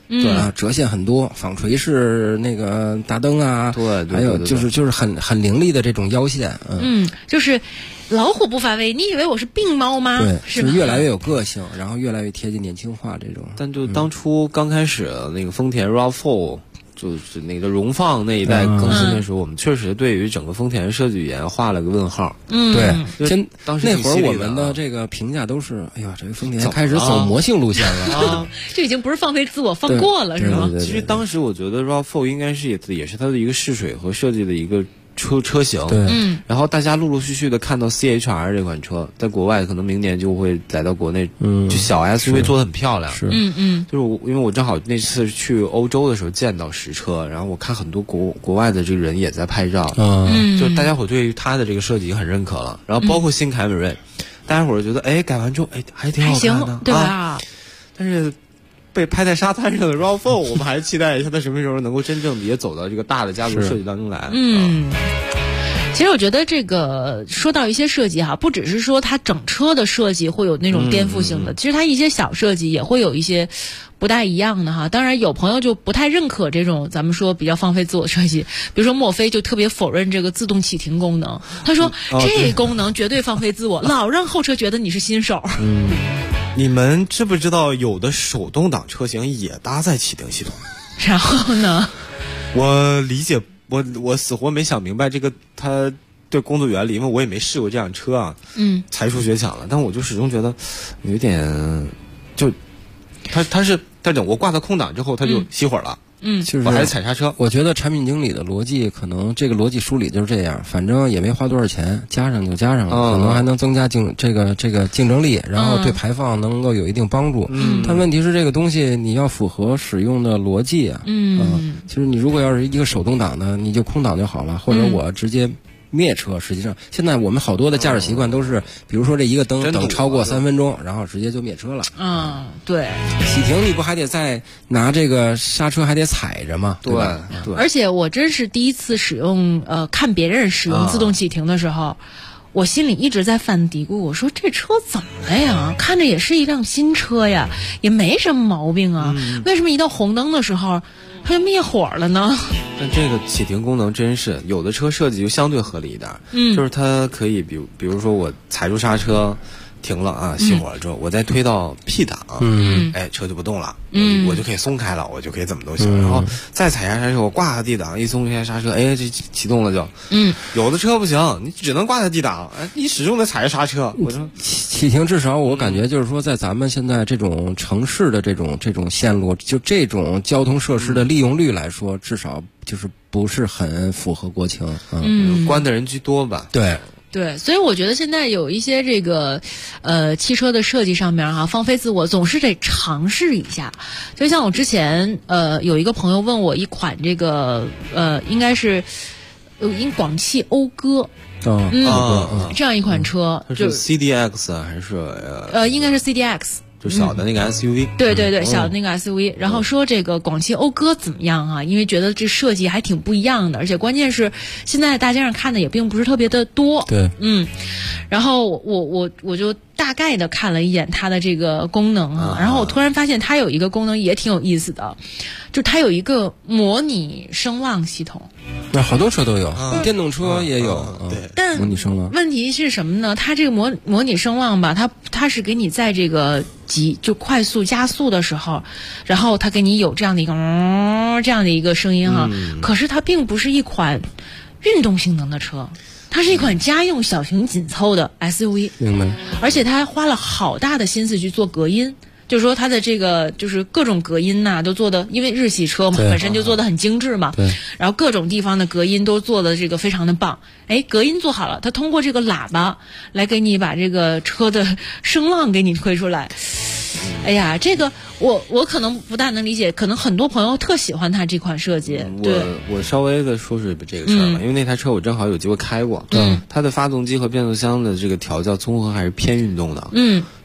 对啊，折线很多，纺锤式那个大灯啊， 对， 还有就是很凌厉的这种腰线， 就是老虎不发威，你以为我是病猫吗？ 对， 是越来越有个性，然后越来越贴近年轻化这种。 但就当初刚开始那个丰田 RAV4。就是那个荣放那一代更新的时候，我们确实对于整个丰田设计语言画了个问号。 对， 当时那会儿我们的这个评价都是，哎呀，这个丰田开始走魔性路线了， 这已经不是放飞自我，放过了是吗？ 其实当时我觉得 RAV4 应该是也是它的一个试水和设计的一个车型， 对， 然后大家陆陆续续的看到 CHR 这款车，在国外可能明年就会来到国内，就小 SUV 做得很漂亮， 是， 就是因为我正好那次去欧洲的时候见到实车，然后我看很多国外的这个人也在拍照，就大家伙对于它的这个设计很认可了，然后包括新凯美瑞，大家伙觉得改完之后还挺好看的， 对吧？ 但是被拍在沙滩上的 RAV4， 我们还是期待一下它什么时候能够真正的也走到这个大的家族设计当中来。 其实我觉得这个说到一些设计哈，不只是说它整车的设计会有那种颠覆性的，其实它一些小设计也会有一些不大一样的哈。当然有朋友就不太认可这种咱们说比较放飞自我设计，比如说墨菲就特别否认这个自动启停功能，他说这功能绝对放飞自我，老让后车觉得你是新手。 你们知不知道有的手动挡车型也搭载启停系统？ 然后呢？ 我理解，我死活没想明白这个它对工作原理，因为我也没试过这辆车啊。才疏学浅了，但我就始终觉得有一点，就它是整我挂到空档之后，它就熄火了。 就是我还是踩刹车。 我觉得产品经理的逻辑可能这个逻辑梳理就是这样，反正也没花多少钱，加上就加上了，可能还能增加这个竞争力，然后对排放能够有一定帮助。但问题是这个东西你要符合使用的逻辑啊。其实你如果要是一个手动挡的，你就空挡就好了，或者我直接灭车。实际上现在我们好多的驾驶习惯都是，比如说这一个灯等超过3分钟，然后直接就灭车了。 对， 启停你不还得再拿这个刹车还得踩着吗？对吧？ 对。而且我真是第一次使用看别人使用自动启停的时候，我心里一直在犯嘀咕，我说这车怎么了呀？看着也是一辆新车呀，也没什么毛病啊，为什么一到红灯的时候它就灭火了呢？ 但这个启停功能真是有的车设计就相对合理一点，就是它可以比如说我踩住刹车停了啊，熄火了之后，我再推到 P 档，车就不动了，我就可以松开了，我就可以怎么都行，然后再踩下刹车，我挂在 D 档，一松开刹车，这启动了就，有的车不行，你只能挂在 D 档，你始终得踩着刹车。我说启停至少我感觉就是说，在咱们现在这种城市的这种线路，就这种交通设施的利用率来说，至少就是不是很符合国情， 关的人居多吧？ 对， 所以我觉得现在有一些这个汽车的设计上面放飞自我总是得尝试一下。就像我之前有一个朋友问我一款这个应该是广汽讴歌。这样一款车， 就是 CDX 还是应该是 CDX。 就小的那个 SUV， 对，小的那个 SUV，然后说这个广汽讴歌怎么样啊？因为觉得这设计还挺不一样的，而且关键是现在大街上看的也并不是特别的多。 对， 然后我就大概的看了一眼它的这个功能然后我突然发现它有一个功能也挺有意思的，就它有一个模拟声浪系统。 那好多车都有，电动车也有。 但模拟声浪问题是什么呢？它这个模拟声浪吧，它是给你在这个就快速加速的时候，然后它给你有这样的一个这样的一个声音可是它并不是一款运动性能的车，它是一款家用小型紧凑的 SUV。 明白。 而且它花了好大的心思去做隔音。就是说它的这个就是各种隔音都做的，因为日系车嘛本身就做的很精致嘛，然后各种地方的隔音都做的这个非常的棒。隔音做好了，它通过这个喇叭来给你把这个车的声浪给你推出来。这个我可能不大能理解，可能很多朋友特喜欢它这款设计。 我稍微的说说这个事儿吧，因为那台车我正好有机会开过。它的发动机和变速箱的这个调教综合还是偏运动的。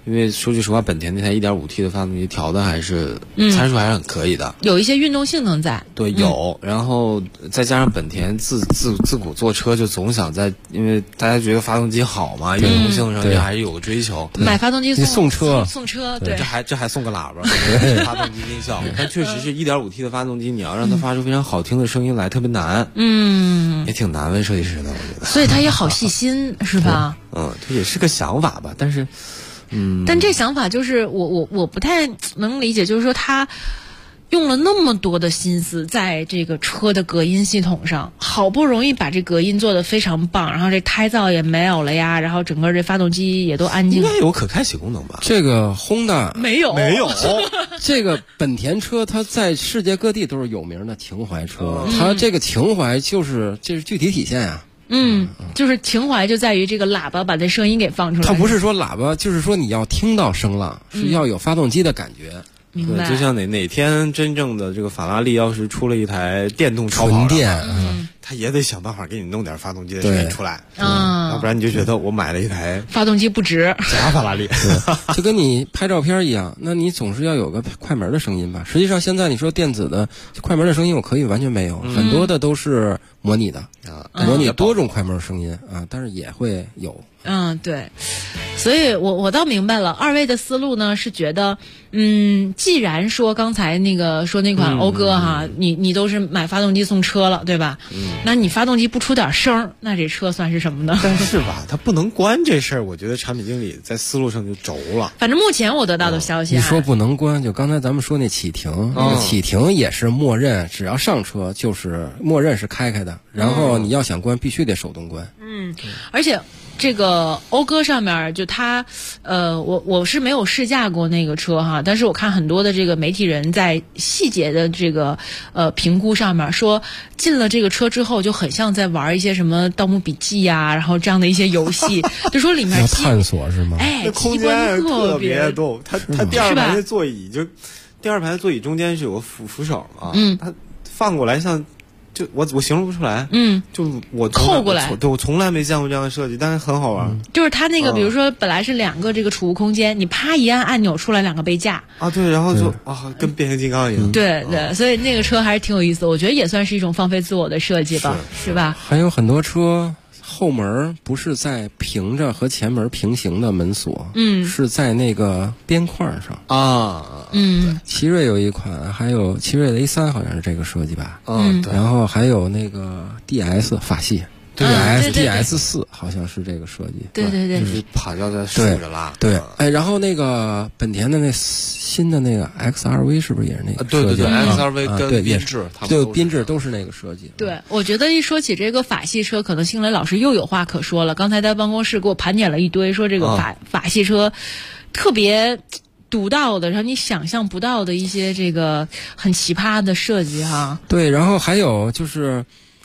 因为说句实话，本田那台 1.5T 的发动机调的还是参数还是很可以的， 有一些运动性能在。 对，有，然后再加上本田自古做车就总想在，因为大家觉得发动机好嘛，运动性上也还是有个追求。 买发动机送车， 对， 这还送个喇叭，发动机音效。但确实是 1.5T 的发动机，你要让它发出非常好听的声音来，特别难。也挺难为设计师的，我觉得。 所以他也好细心，是吧？ 这也是个想法吧，但是。 但这想法就是我不太能理解，就是说他用了那么多的心思在这个车的隔音系统上，好不容易把这隔音做得非常棒，然后这胎噪也没有了呀，然后整个这发动机也都安静。 应该有可开启功能吧？ 这个 Honda 没有这个本田车它在世界各地都是有名的情怀车，它这个情怀这是具体体现啊。 就是情怀就在于这个喇叭把这声音给放出来。 它不是说喇叭，就是说你要听到声浪，是要有发动机的感觉。 明白。 就像哪天真正的这个法拉利要是出了一台电动超跑， 纯电， 他也得想办法给你弄点发动机的声音出来，要不然你就觉得我买了一台发动机不值， 假法拉利。 就跟你拍照片一样，那你总是要有个快门的声音吧？实际上现在你说电子的快门的声音，我可以完全没有，很多的都是模拟的模拟多种快门声音啊，但是也会有。 对，所以我倒明白了，二位的思路呢是觉得，既然说刚才那个说那款讴歌哈，你都是买发动机送车了，对吧？那你发动机不出点声，那这车算是什么呢？ 但是吧，它不能关这事儿，我觉得产品经理在思路上就轴了。 反正目前我得到的消息， 你说不能关，就刚才咱们说那启停，启停也是默认，只要上车就是默认是开的，然后你要想关，必须得手动关。 而且。这个讴歌上面就它，我是没有试驾过那个车哈，但是我看很多的这个媒体人在细节的这个评估上面说，进了这个车之后就很像在玩一些什么《盗墓笔记》呀，然后这样的一些游戏，就说里面探索是吗？ 那空间特别逗，它第二排的座椅中间是有个扶手啊，它放过来像。就我形容不出来，就我扣过来， 对，我从来没见过这样的设计，但是很好玩。 就是它那个，比如说本来是2个这个储物空间，你啪一按按钮出来2个杯架啊，对，然后就跟变形金刚一样。 对，所以那个车还是挺有意思，我觉得也算是一种放飞自我的设计吧，是吧？ 还有很多车。后门不是在平着和前门平行的门锁，是在那个边框上啊。 奇瑞有一款，还有奇瑞的 A3 好像是这个设计吧。 对。 然后还有那个 DS 法系。DS4 好像是这个设计， 对， 就是爬脚在竖着拉， 对，然后那个本田的那新的那个 XRV 是不是也是那个设计？ 对，XRV 跟缤智， 对，缤智都是那个设计。 对，我觉得一说起这个法系车，可能星雷老师又有话可说了。刚才在办公室给我盘点了一堆，说这个法系车特别独到的，让你想象不到的一些这个很奇葩的设计哈。 对，然后还有就是。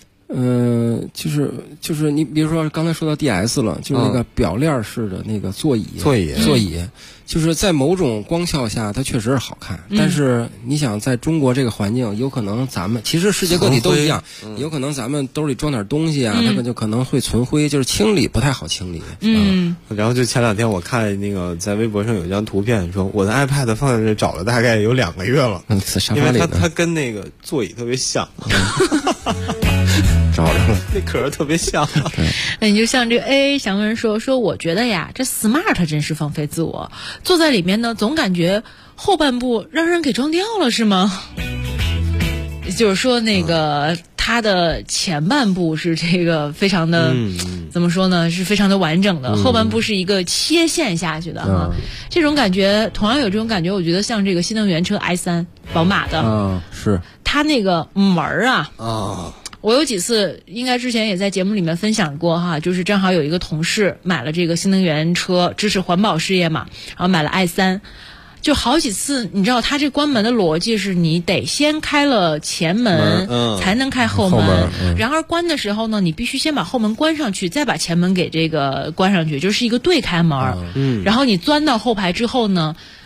就是你比如说刚才说到 DS 了，就是那个表链式的那个座椅，就是在某种光效下它确实是好看，但是你想在中国这个环境，有可能咱们其实世界各地都一样，有可能咱们兜里装点东西啊，它们就可能会存灰，就是清理不太好清理。 然后就前2天我看那个在微博上有一张图片，说我的 iPad 放在这找了大概有2个月了，因为它跟那个座椅特别像。 找着了， 那壳特别像。 那你就像这个 AA 祥文说，我觉得呀，这 Smart 真是放飞自我，坐在里面呢，总感觉后半部让人给撞掉了，是吗？就是说那个它的前半部是这个非常的，怎么说呢？是非常的完整的，后半部是一个切线下去的哈。这种感觉，同样有这种感觉，我觉得像这个新能源车 i3 宝马的， 是它那个门啊。我有几次应该之前也在节目里面分享过哈，就是正好有一个同事买了这个新能源车，支持环保事业嘛，然后买了 i3， 就好几次，你知道他这关门的逻辑是你得先开了前门才能开后门，然而关的时候呢，你必须先把后门关上去，再把前门给这个关上去，就是一个对开门，然后你钻到后排之后呢，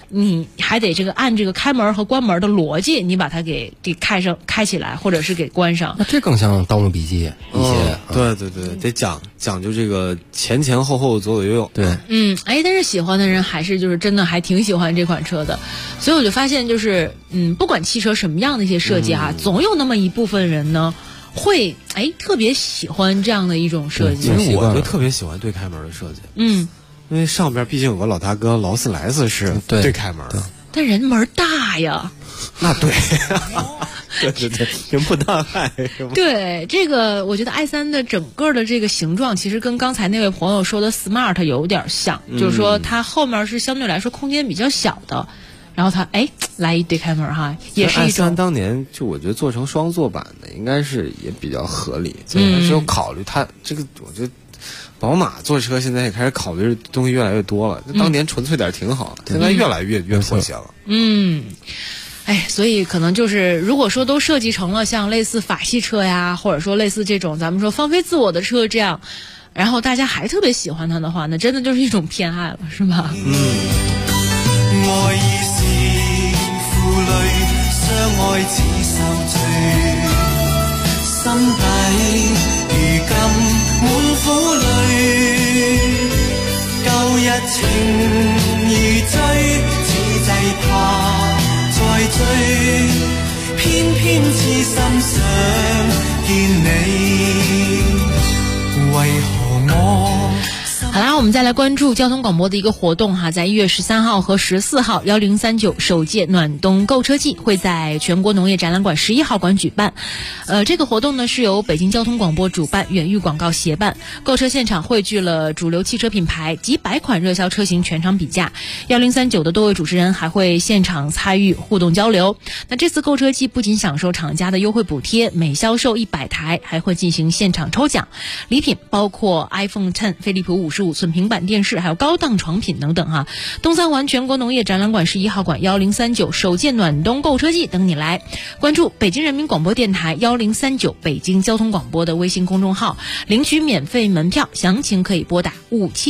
你还得这个按这个开门和关门的逻辑，你把它给开起来，或者是给关上。 那这更像《盗墓笔记》一些。 对对对，得讲究这个前后后左右。 对， 但是喜欢的人还是就是真的还挺喜欢这款车的，所以我就发现就是不管汽车什么样的一些设计总有那么一部分人呢会特别喜欢这样的一种设计。 其实我就特别喜欢对开门的设计。因为上边毕竟有个老大哥劳斯莱斯是对开门的， 但人门大呀。 那对，对，人不大害。 对，这个我觉得 i3 的整个的这个形状，其实跟刚才那位朋友说的 Smart 有点像，就是说它后面是相对来说空间比较小的，然后它来一对开门哈，也是一种。 i3当年就我觉得做成双座版的，应该是也比较合理。所以只有考虑它这个，我觉得。宝马做车现在也开始考虑的东西越来越多了，当年纯粹点挺好，现在越来越妥协了。 所以可能就是如果说都设计成了像类似法系车呀，或者说类似这种咱们说放飞自我的车这样，然后大家还特别喜欢它的话，那真的就是一种偏爱了，是吧？ 愛已是負累，相愛似受罪，心底如今滿苦淚，舊日情如醉，此際怕再追，偏偏痴心想見你，為何我好啦，我们再来关注交通广播的一个活动哈，在1月13号和14号1039首届暖冬购车季会在全国农业展览馆11号馆举办。这个活动呢是由北京交通广播主办，远域广告协办。购车现场汇聚了主流汽车品牌几百款热销车型全场比价。1039的多位主持人还会现场参与互动交流。那这次购车季不仅享受厂家的优惠补贴，每销售100台还会进行现场抽奖，礼品包括 iPhone X、飞利浦55寸平板电视，还有高档床品等等哈。东三环全国农业展览馆11号馆1039首届暖冬购车季等你来。关注北京人民广播电台1039北京交通广播的微信公众号，领取免费门票，详情可以拨打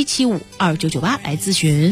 57752998来咨询。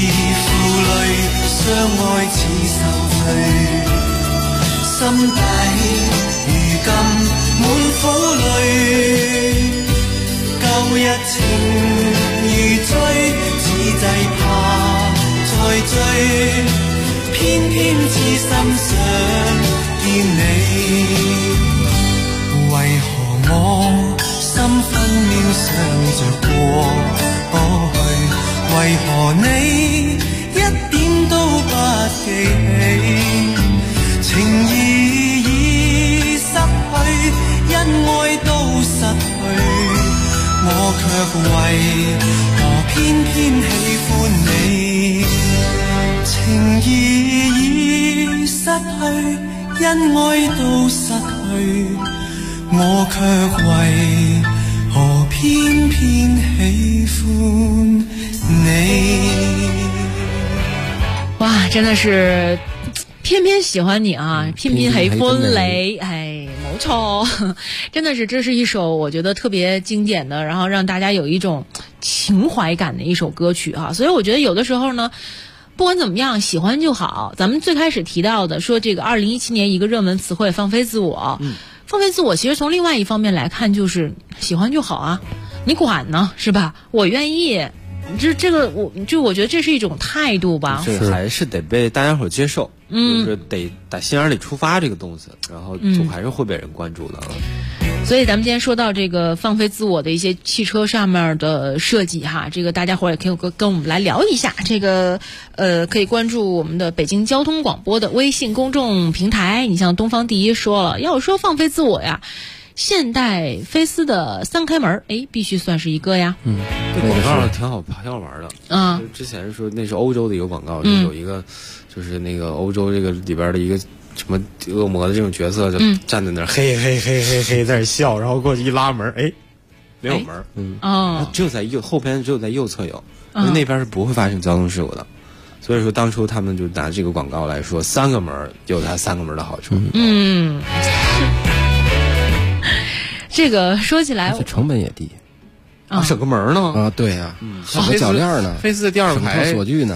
心底如今滿苦淚，舊日情如醉，此際怕再追，偏偏痴心想見你，為何我心分秒想着過去，為何你一點都不記起，情義已失去，恩愛都失去，我卻為何偏偏喜歡你？情義已失去，恩愛都失去，我卻為何偏偏喜歡你？ 哇，真的是偏偏喜欢你啊，偏偏喜歡你，冇錯，真的是这是一首我觉得特别经典的，然后让大家有一种情怀感的一首歌曲哈。所以我觉得有的时候呢，不管怎么样，喜欢就好。咱们最开始提到的说这个2017年一个热门词汇放飞自我，放飞自我其实从另外一方面来看就是喜欢就好啊，你管呢是吧？我愿意。这个我觉得这是一种态度吧， 是还是得被大家伙接受，就是得打心眼里出发这个东西，然后就还是会被人关注的。 所以咱们今天说到这个放飞自我的一些汽车上面的设计哈，这个大家伙也可以跟我们来聊一下。这个可以关注我们的北京交通广播的微信公众平台。你像东方第一说了，要说放飞自我呀，现代菲斯的3开门，必须算是一个呀。 这广告挺好玩的。之前说那是欧洲的一个广告，就有一个就是那个欧洲这个里边的一个什么恶魔的这种角色，就站在那儿嘿嘿嘿嘿嘿在那笑，然后过去一拉门，没有门，只有在后边只有在右侧有，因为那边是不会发生交通事故的。所以说当初他们就拿这个广告来说，3个门有它3个门的好处。 这个说起来成本也低省个门呢对呀，省个铰链呢， 菲斯的第2排锁具呢。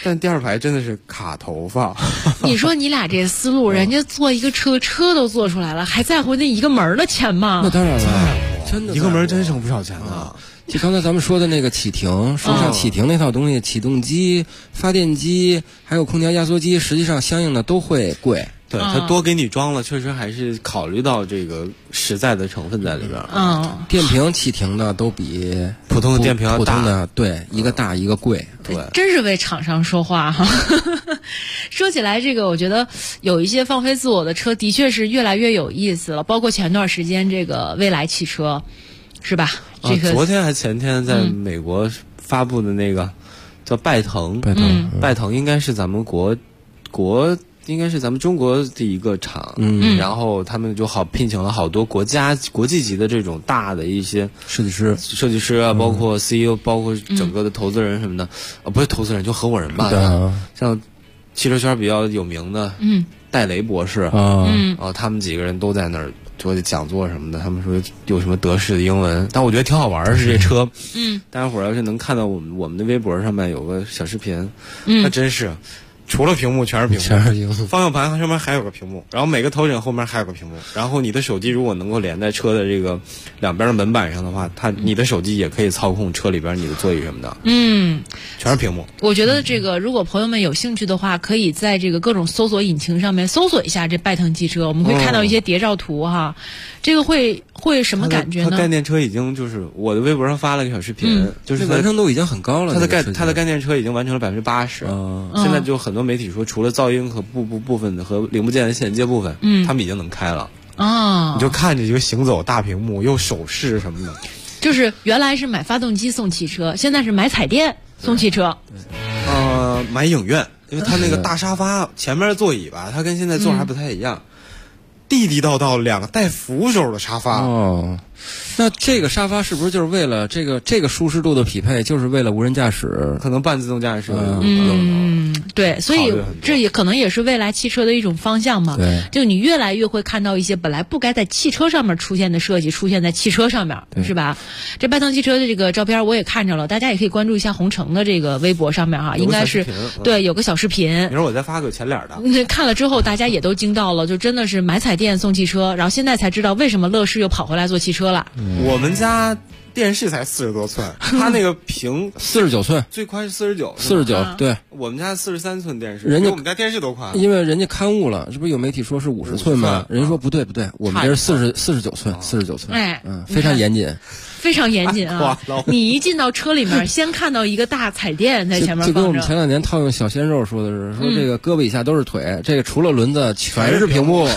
但第二排真的是卡头发。 你说你俩这思路，人家做一个车都做出来了，还在乎那一个门的钱吗？ 那当然了，真的一个门真省不少钱呢。 就刚才咱们说的那个启停，实际上启停那套东西，启动机、发电机还有空调压缩机，实际上相应的都会贵。 对，他多给你装了，确实还是考虑到这个实在的成分在里边。 电瓶启停的都比普通的电瓶要大， 普通的对，一个大一个贵。 对， 真是为厂商说话哈。说起来，这个我觉得有一些放飞自我的车，的确是越来越有意思了。包括前段时间这个蔚来汽车，是吧？这个昨天还前天在美国发布的那个叫拜腾，拜腾应该是咱们国应该是咱们中国的一个厂，然后他们就聘请了好多国际级的这种大的一些设计师啊，包括 CEO， 包括整个的投资人什么的，不是投资人就合伙人吧，像汽车圈比较有名的，戴雷博士，他们几个人都在那儿做讲座什么的，他们说有什么德式的英文，但我觉得挺好玩的是这车，大家伙儿要是能看到我们的微博上面有个小视频，那真是。除了屏幕全是屏幕，方向盘上面还有个屏幕，然后每个头枕后面还有个屏幕，然后你的手机如果能够连在车的这个两边的门板上的话，你的手机也可以操控车里边你的座椅什么的，全是屏幕。 我觉得这个如果朋友们有兴趣的话，可以在这个各种搜索引擎上面搜索一下这拜腾汽车，我们会看到一些谍照图哈。这个会什么感觉呢？ 它概念车已经就是我的微博上发了个小视频，就是完成度已经很高了。 它的概念车已经完成了80%，现在就很多媒体说，除了噪音和部分的和零部件的衔接部分，他们已经能开了。你就看着一个行走大屏幕，又手势什么的。 就是原来是买发动机送汽车，现在是买彩电送汽车。 买影院，因为它那个大沙发前面的座椅吧，它跟现在座还不太一样。地道道两个带扶手的沙发。 那这个沙发是不是就是为了这个舒适度的匹配，就是为了无人驾驶， 可能半自动驾驶？ 对，所以这也可能也是未来汽车的一种方向嘛。 对， 就你越来越会看到一些本来不该在汽车上面出现的设计出现在汽车上面，是吧？这拜腾汽车的这个照片我也看着了，大家也可以关注一下红城的这个微博上面哈，应该是对有个小视频。 你说我再发个前脸的。 看了之后大家也都惊到了，就真的是买彩电送汽车，然后现在才知道为什么乐视又跑回来做汽车了。 我们家电视才40多寸，它那个屏 49寸， 最宽是49。 49，对， 我们家43寸电视， 人家我们家电视都宽， 因为人家刊物了，这不是有媒体说是50寸吗？人家说不对，我们这是49寸，49寸，非常严谨。 非常严谨啊！你一进到车里面，先看到一个大彩电在前面放着。 就跟我们前2年套用小鲜肉说的是，说这个胳膊以下都是腿，这个除了轮子全是屏幕。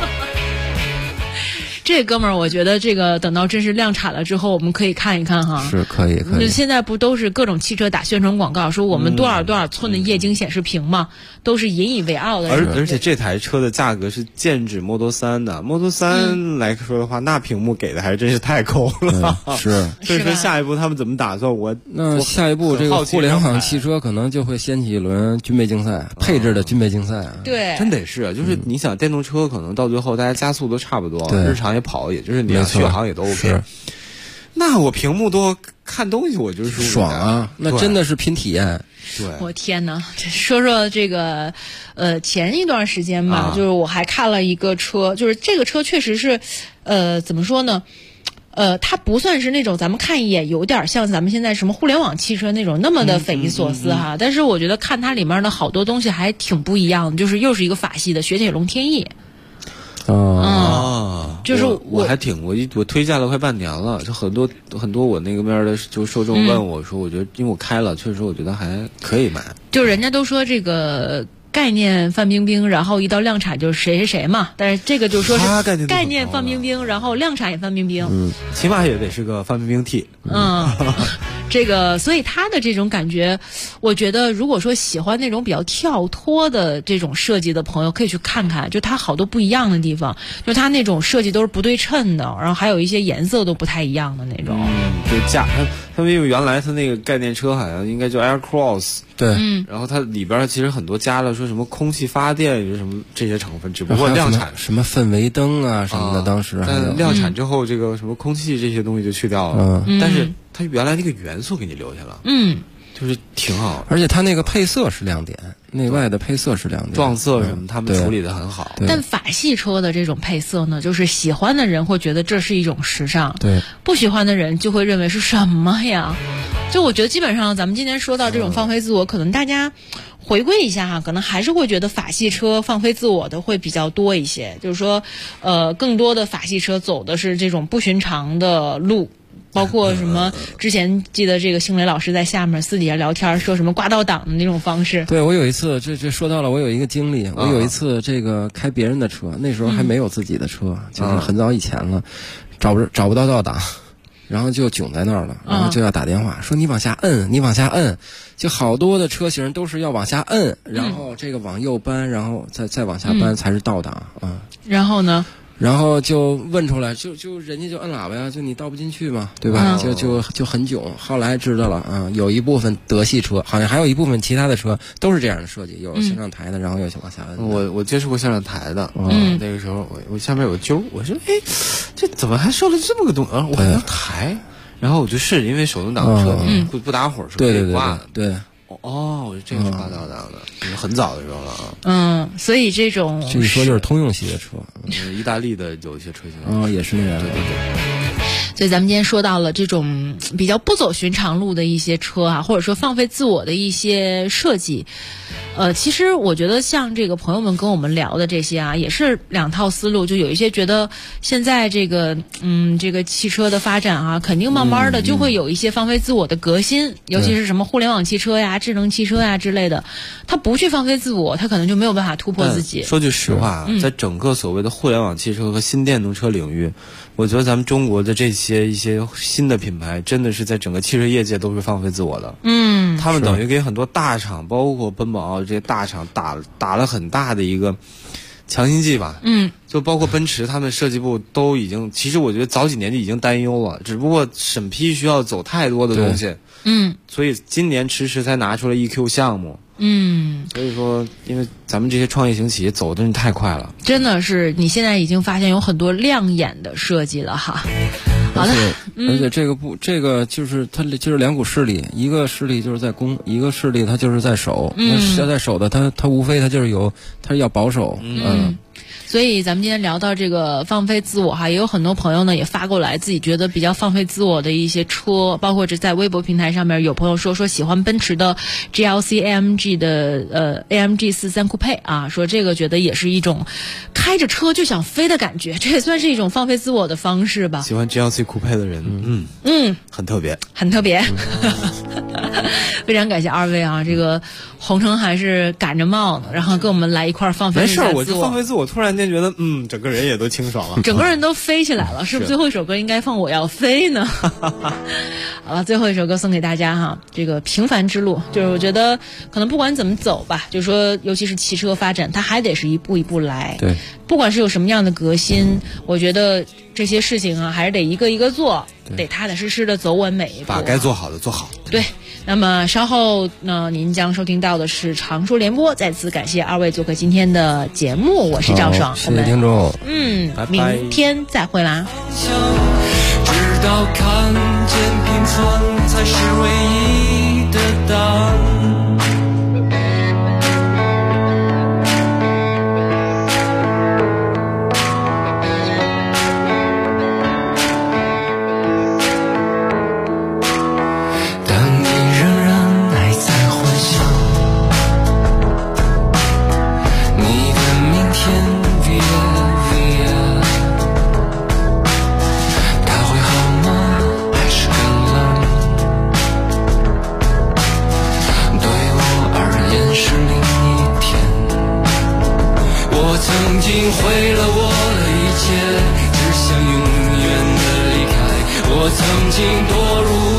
这哥们儿，我觉得这个等到真是量产了之后，我们可以看一看哈。 是可以。 现在不都是各种汽车打宣传广告，说我们多少寸的液晶显示屏嘛，都是引以为傲的。 而且这台车的价格是剑指 Model 3的，Model 3来说的话，那屏幕给的还真是太抠了。 是。 所以说下一步他们怎么打算？ 那下一步这个互联网汽车可能就会掀起一轮军备竞赛，配置的军备竞赛啊。 对， 真得是，就是你想电动车可能到最后大家加速都差不多，日常也跑，也就是你要续航也都 OK。那我屏幕多看东西，我就是爽啊！那真的是拼体验。 对， 我天哪！说这个，前一段时间吧，就是我还看了一个车，就是这个车确实是，怎么说呢？它不算是那种咱们看一眼有点像咱们现在什么互联网汽车那种那么的匪夷所思哈，但是我觉得看它里面的好多东西还挺不一样的，就是又是一个法系的雪铁龙天翼。就是我推荐了快半年了，就很多我那个边的就受众问我说，我觉得因为我开了，确实我觉得还可以买。 就人家都说这个概念范冰冰，然后一到量产就是谁谁谁嘛，但是这个就说是概念范冰冰，然后量产也范冰冰， 起码也得是个范冰冰 T。 这个所以他的这种感觉，我觉得如果说喜欢那种比较跳脱的这种设计的朋友可以去看看，就它好多不一样的地方，就它那种设计都是不对称的，然后还有一些颜色都不太一样的那种。 就他们因为原来他那个概念车好像应该叫 Air Cross， 对， 然后它里边其实很多加了说什么空气发电什么这些成分，只不过量产什么氛围灯啊什么的，当时但量产之后这个什么空气这些东西就去掉了，但是它原来那个元素给你留下了。 就是挺好。 而且它那个配色是亮点，内外的配色是亮点， 撞色什么他们处理的很好。 但法系车的这种配色呢，就是喜欢的人会觉得这是一种时尚， 对， 不喜欢的人就会认为是什么呀？就我觉得基本上咱们今天说到这种放飞自我，可能大家回归一下哈，可能还是会觉得法系车放飞自我的会比较多一些，就是说更多的法系车走的是这种不寻常的路。包括什么？之前记得这个星雷老师在下面私底下聊天，说什么挂倒档的那种方式。 对，我有一次，这说到了，我有一个经历，我有一次这个开别人的车，那时候还没有自己的车，就是很早以前了，找不到倒档，然后就囧在那儿了，然后就要打电话说你往下摁，你往下摁，就好多的车型都是要往下摁，然后这个往右扳，然后再往下扳才是倒档啊。 然后呢？ 然后就问出来，就人家就摁喇叭呀，就你倒不进去嘛，对吧？就很囧。后来知道了啊，有一部分德系车，好像还有一部分其他的车都是这样的设计，有向上抬的，然后有往下摁。 我接触过向上抬的，那个时候我下面有个揪，我说这怎么还设了这么个东西？我还能抬？然后我就是因为手动挡车不打火是可以挂的， 对。 哦，这个是挂倒档的，很早的时候了啊。 所以这种这一说就是通用系的车， 意大利的有一些车型也是那样。 对。 所以咱们今天说到了这种比较不走寻常路的一些车啊，或者说放飞自我的一些设计。其实我觉得像这个朋友们跟我们聊的这些啊，也是两套思路。就有一些觉得现在这个汽车的发展啊，肯定慢慢的就会有一些放飞自我的革新，尤其是什么互联网汽车呀、智能汽车呀之类的，他不去放飞自我，他可能就没有办法突破自己。 说句实话，在整个所谓的互联网汽车和新电动车领域，我觉得咱们中国的这些一些新的品牌，真的是在整个汽车业界都是放飞自我的。他们等于给很多大厂，包括奔宝这些大厂打了很大的一个强心剂吧。就包括奔驰，他们设计部都已经，其实我觉得早几年就已经担忧了，只不过审批需要走太多的东西。所以今年迟迟才拿出了 EQ 项目。所以说，因为咱们这些创业型企业走的真是太快了， 真的是你现在已经发现有很多亮眼的设计了哈。好的， 而且这个就是它就是两股势力，一个势力就是在攻，一个势力它就是在守。那在守的它无非它就是它要保守。 所以咱们今天聊到这个放飞自我哈，也有很多朋友呢也发过来自己觉得比较放飞自我的一些车，包括在微博平台上面有朋友说喜欢奔驰的 GLC AMG 的AMG 43 Coupe 啊，说这个觉得也是一种开着车就想飞的感觉，这也算是一种放飞自我的方式吧。 喜欢 GLC Coupe 的人，很特别， 很特别。非常感谢二位啊，这个红尘还是赶着冒呢，然后跟我们来一块放飞一下自我。 没事，我就放飞自我，突然间觉得整个人也都清爽了， 整个人都飞起来了。是不是最后一首歌应该放我要飞呢？好了，最后一首歌送给大家哈，这个平凡之路，就是我觉得可能不管怎么走吧，就是说尤其是汽车发展，它还得是一步一步来。 对， 不管是有什么样的革新，我觉得这些事情啊还是得一个一个做，得踏踏实实的走稳每一步， 把该做好的做好。 对，那么稍后呢，您将收听到的是常说联播。再次感谢二位做客今天的节目，我是赵爽， 谢谢听众， 拜拜， 明天再会啦。 直到看见平凡才是唯一的答案。曾经毁了我的一切，只想永远的离开。我曾经堕入